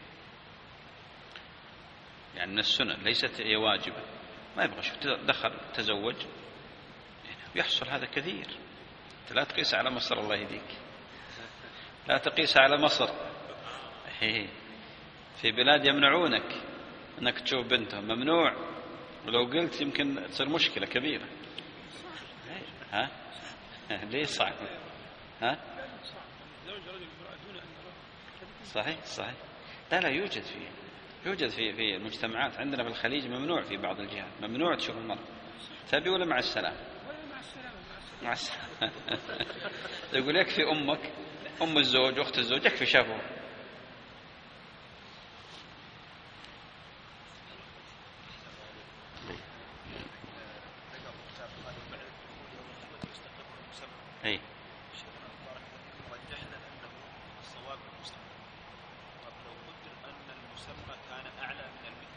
يعني من السنن ليست هي واجبة، ما يبغى يشوف. دخل تزوج يحصل هذا كثير. أنت لا تقيس على مصر، الله يهديك، لا تقيس على مصر. في بلاد يمنعونك أنك تشوف بنتهم، ممنوع، ولو قلت يمكن تصير مشكلة كبيرة. ها ليه صعب؟ ها صحيح صحيح. لا لا يوجد فيه يوجد في في المجتمعات عندنا في الخليج ممنوع، في بعض الجهات ممنوع تشوف المرأة. تبي ولا مع السلامة؟ مع السلامة. يقول يكفي أمك أم الزوج أخت الزوج يكفي شافوه. أي رجحنا أنه الصواب المسمى. طب لو قدر أن المسمى كان أعلى من المثل،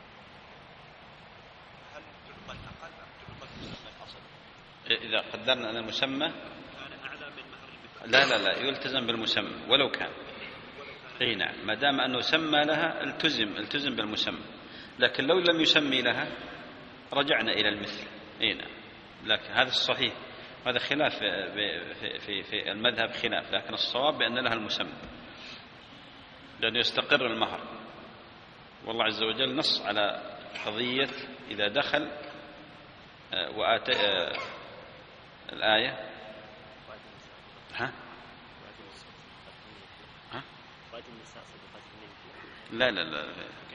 هل تعطى الأقل أم تعطى المسمى الأصل؟ إذا قدرنا أن المسمى كان أعلى من مهر المثل، لا لا لا يلتزم بالمسمى ولو كان. أي نعم، ما دام أنه سمى لها التزم التزم بالمسمى، لكن لو لم يسمي لها رجعنا إلى المثل. أي نعم، لكن هذا الصحيح، هذا خلاف في, في, في المذهب خلاف، لكن الصواب بأن لها المسمى لأنه يستقر المهر. والله عز وجل نص على قضية إذا دخل وآتى الآية ها ها لا لا لا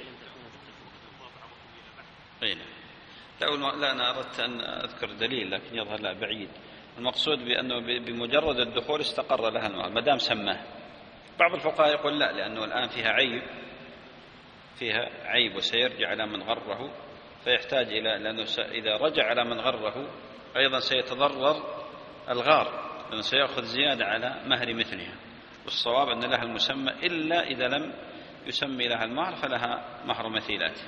أين لا, لا أنا أردت أن أذكر دليل لكن يظهر لا بعيد. المقصود بأنه بمجرد الدخول استقر لها المهر ما دام سماه. بعض الفقهاء يقول لا، لأنه الآن فيها عيب فيها عيب وسيرجع على من غره، فيحتاج إلى، لأنه إذا رجع على من غره أيضا سيتضرر الغار، لأنه سيأخذ زيادة على مهر مثلها. والصواب أن لها المسمى إلا إذا لم يسمي لها المهر فلها مهر مثيلاته.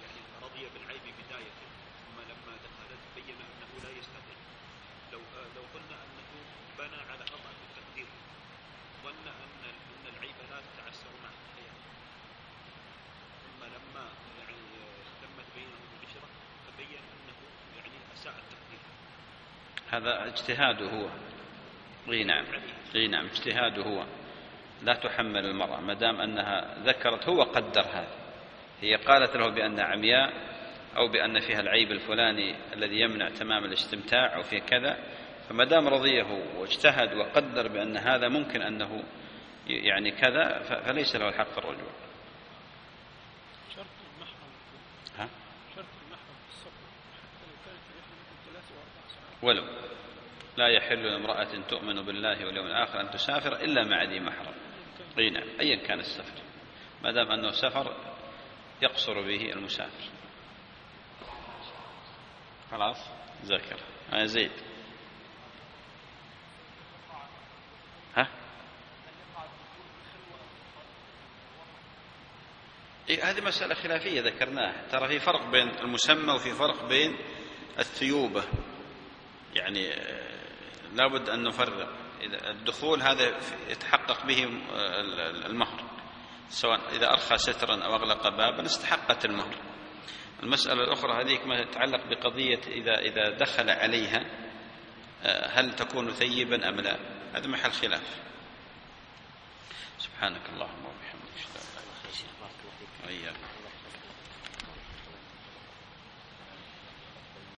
بالعيب بداية ثم لما دخلت بين أنه لا يستطيع. لو لو لما يعني تمت بينهم العشرة تبين أنه يعني أساء التقدير. هذا اجتهاده هو. اي نعم، اي نعم، اجتهاده هو. لا تحمل المرأة ما دام أنها ذكرت، هو قدر هذا. هي قالت له بأنها عمياء أو بأن فيها العيب الفلاني الذي يمنع تمام الاستمتاع أو في كذا، فما دام رضيه واجتهد وقدر بأن هذا ممكن أنه يعني كذا، فليس له الحق في الرجوع. شرط المحرم ها؟ شرط المحرم في السفر حتى لو كانت الرحلة ممكن ثلاث وأربع ساعات. ولو لا يحل لامرأة تؤمن بالله واليوم الآخر أن تسافر إلا مع ذي محرم. اي نعم، أيا كان السفر ما دام أنه سفر يقصر به المسافر. خلاص ذكر. آه زيد. ها؟ إيه هذه مسألة خلافية ذكرناها. ترى في فرق بين المسمى وفي فرق بين الثيوبة، يعني لابد أن نفرق. الدخول هذا يتحقق به المهر، سواء إذا أرخى سترا أو أغلق بابا استحقت المهر. المسألة الأخرى هذيك ما تتعلق بقضية إذا إذا دخل عليها هل تكون ثيبا أم لا، هذا محل خلاف. سبحانك اللهم وبحمدك.